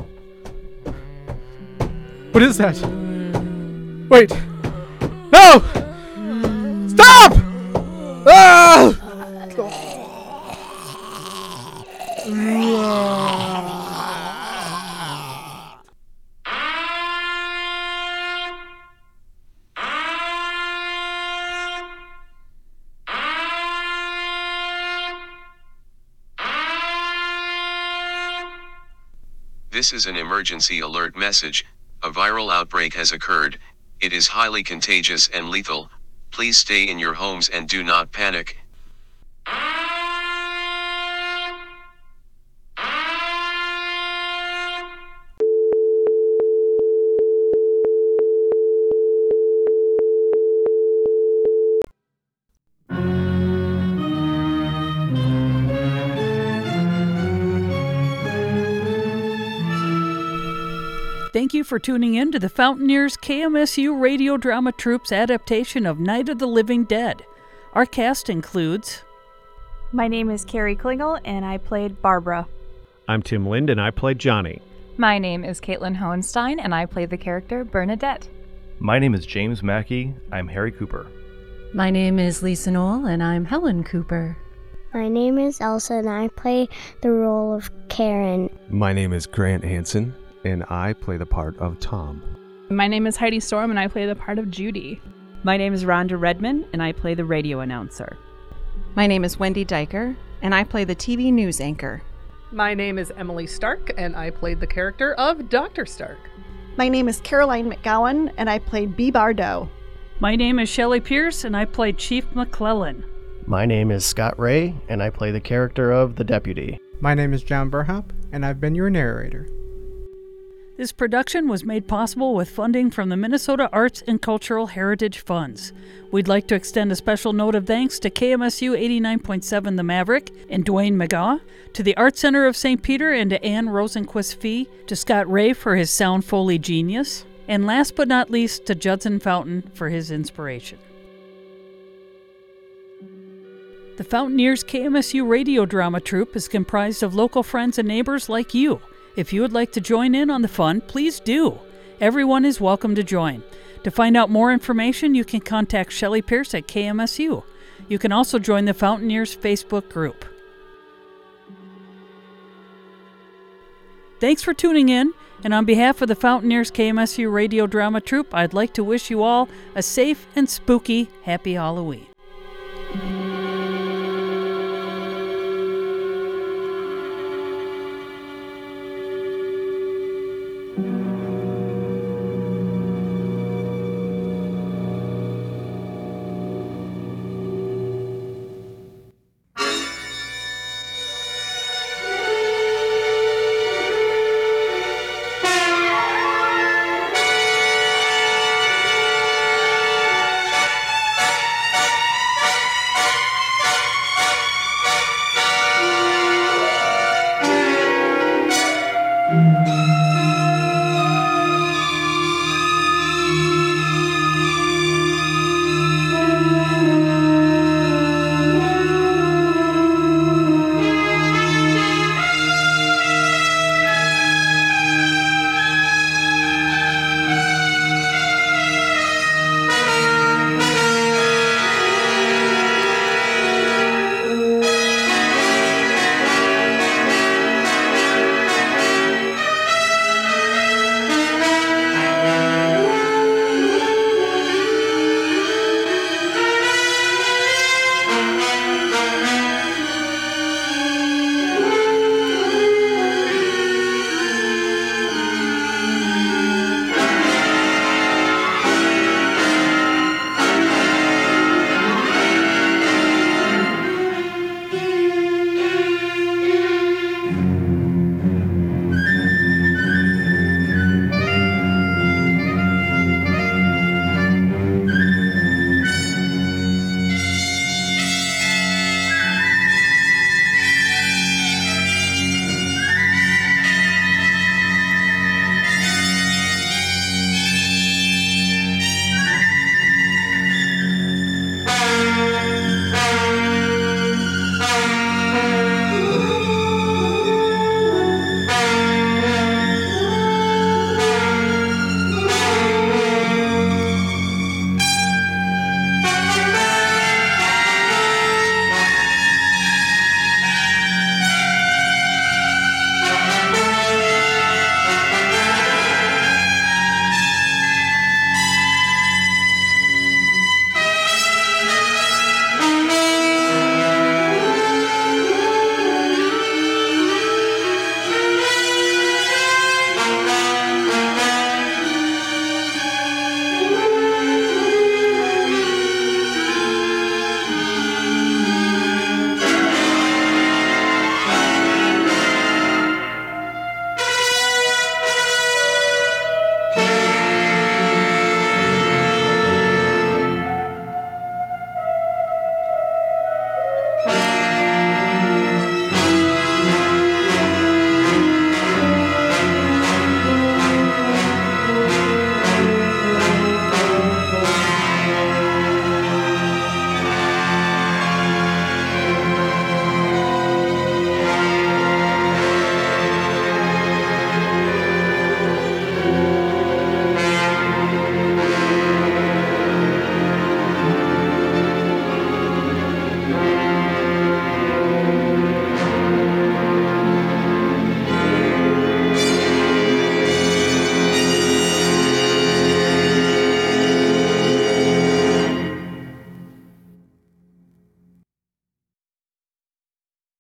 [SPEAKER 2] What is that? Wait. No! Stop! Ah!
[SPEAKER 19] This is an emergency alert message. A viral outbreak has occurred. It is highly contagious and lethal. Please stay in your homes and do not panic.
[SPEAKER 1] Thank you for tuning in to the Fountaineers KMSU Radio Drama Troupe's adaptation of Night of the Living Dead. Our cast includes...
[SPEAKER 3] My name is Carrie Klingel, and I played Barbara.
[SPEAKER 4] I'm Tim Lind, and I played Johnny.
[SPEAKER 5] My name is Caitlin Hohenstein, and I play the character Bernadette.
[SPEAKER 20] My name is James Mackey. I'm Harry Cooper.
[SPEAKER 14] My name is Lisa Knoll, and I'm Helen Cooper.
[SPEAKER 17] My name is Elsa, and I play the role of Karen.
[SPEAKER 21] My name is Grant Hansen, and I play the part of Tom.
[SPEAKER 11] My name is Heidi Storm, and I play the part of Judy.
[SPEAKER 22] My name is Rhonda Redman, and I play the radio announcer.
[SPEAKER 12] My name is Wendy Diker, and I play the TV news anchor.
[SPEAKER 13] My name is Emily Stark, and I played the character of Dr. Stark.
[SPEAKER 10] My name is Caroline McGowan, and I played Bea Bardo.
[SPEAKER 1] My name is Shelley Pierce, and I played Chief McClellan.
[SPEAKER 23] My name is Scott Ray, and I play the character of the deputy.
[SPEAKER 2] My name is John Burhop, and I've been your narrator.
[SPEAKER 1] This production was made possible with funding from the Minnesota Arts and Cultural Heritage Funds. We'd like to extend a special note of thanks to KMSU 89.7 The Maverick and Dwayne McGaw, to the Art Center of St. Peter and to Ann Rosenquist-Fee, to Scott Ray for his sound Foley genius, and last but not least to Judson Fountain for his inspiration. The Fountaineers KMSU Radio Drama Troupe is comprised of local friends and neighbors like you. If you would like to join in on the fun, please do. Everyone is welcome to join. To find out more information, you can contact Shelley Pierce at KMSU. You can also join the Fountaineers Facebook group. Thanks for tuning in, and on behalf of the Fountaineers KMSU Radio Drama Troupe, I'd like to wish you all a safe and spooky Happy Halloween.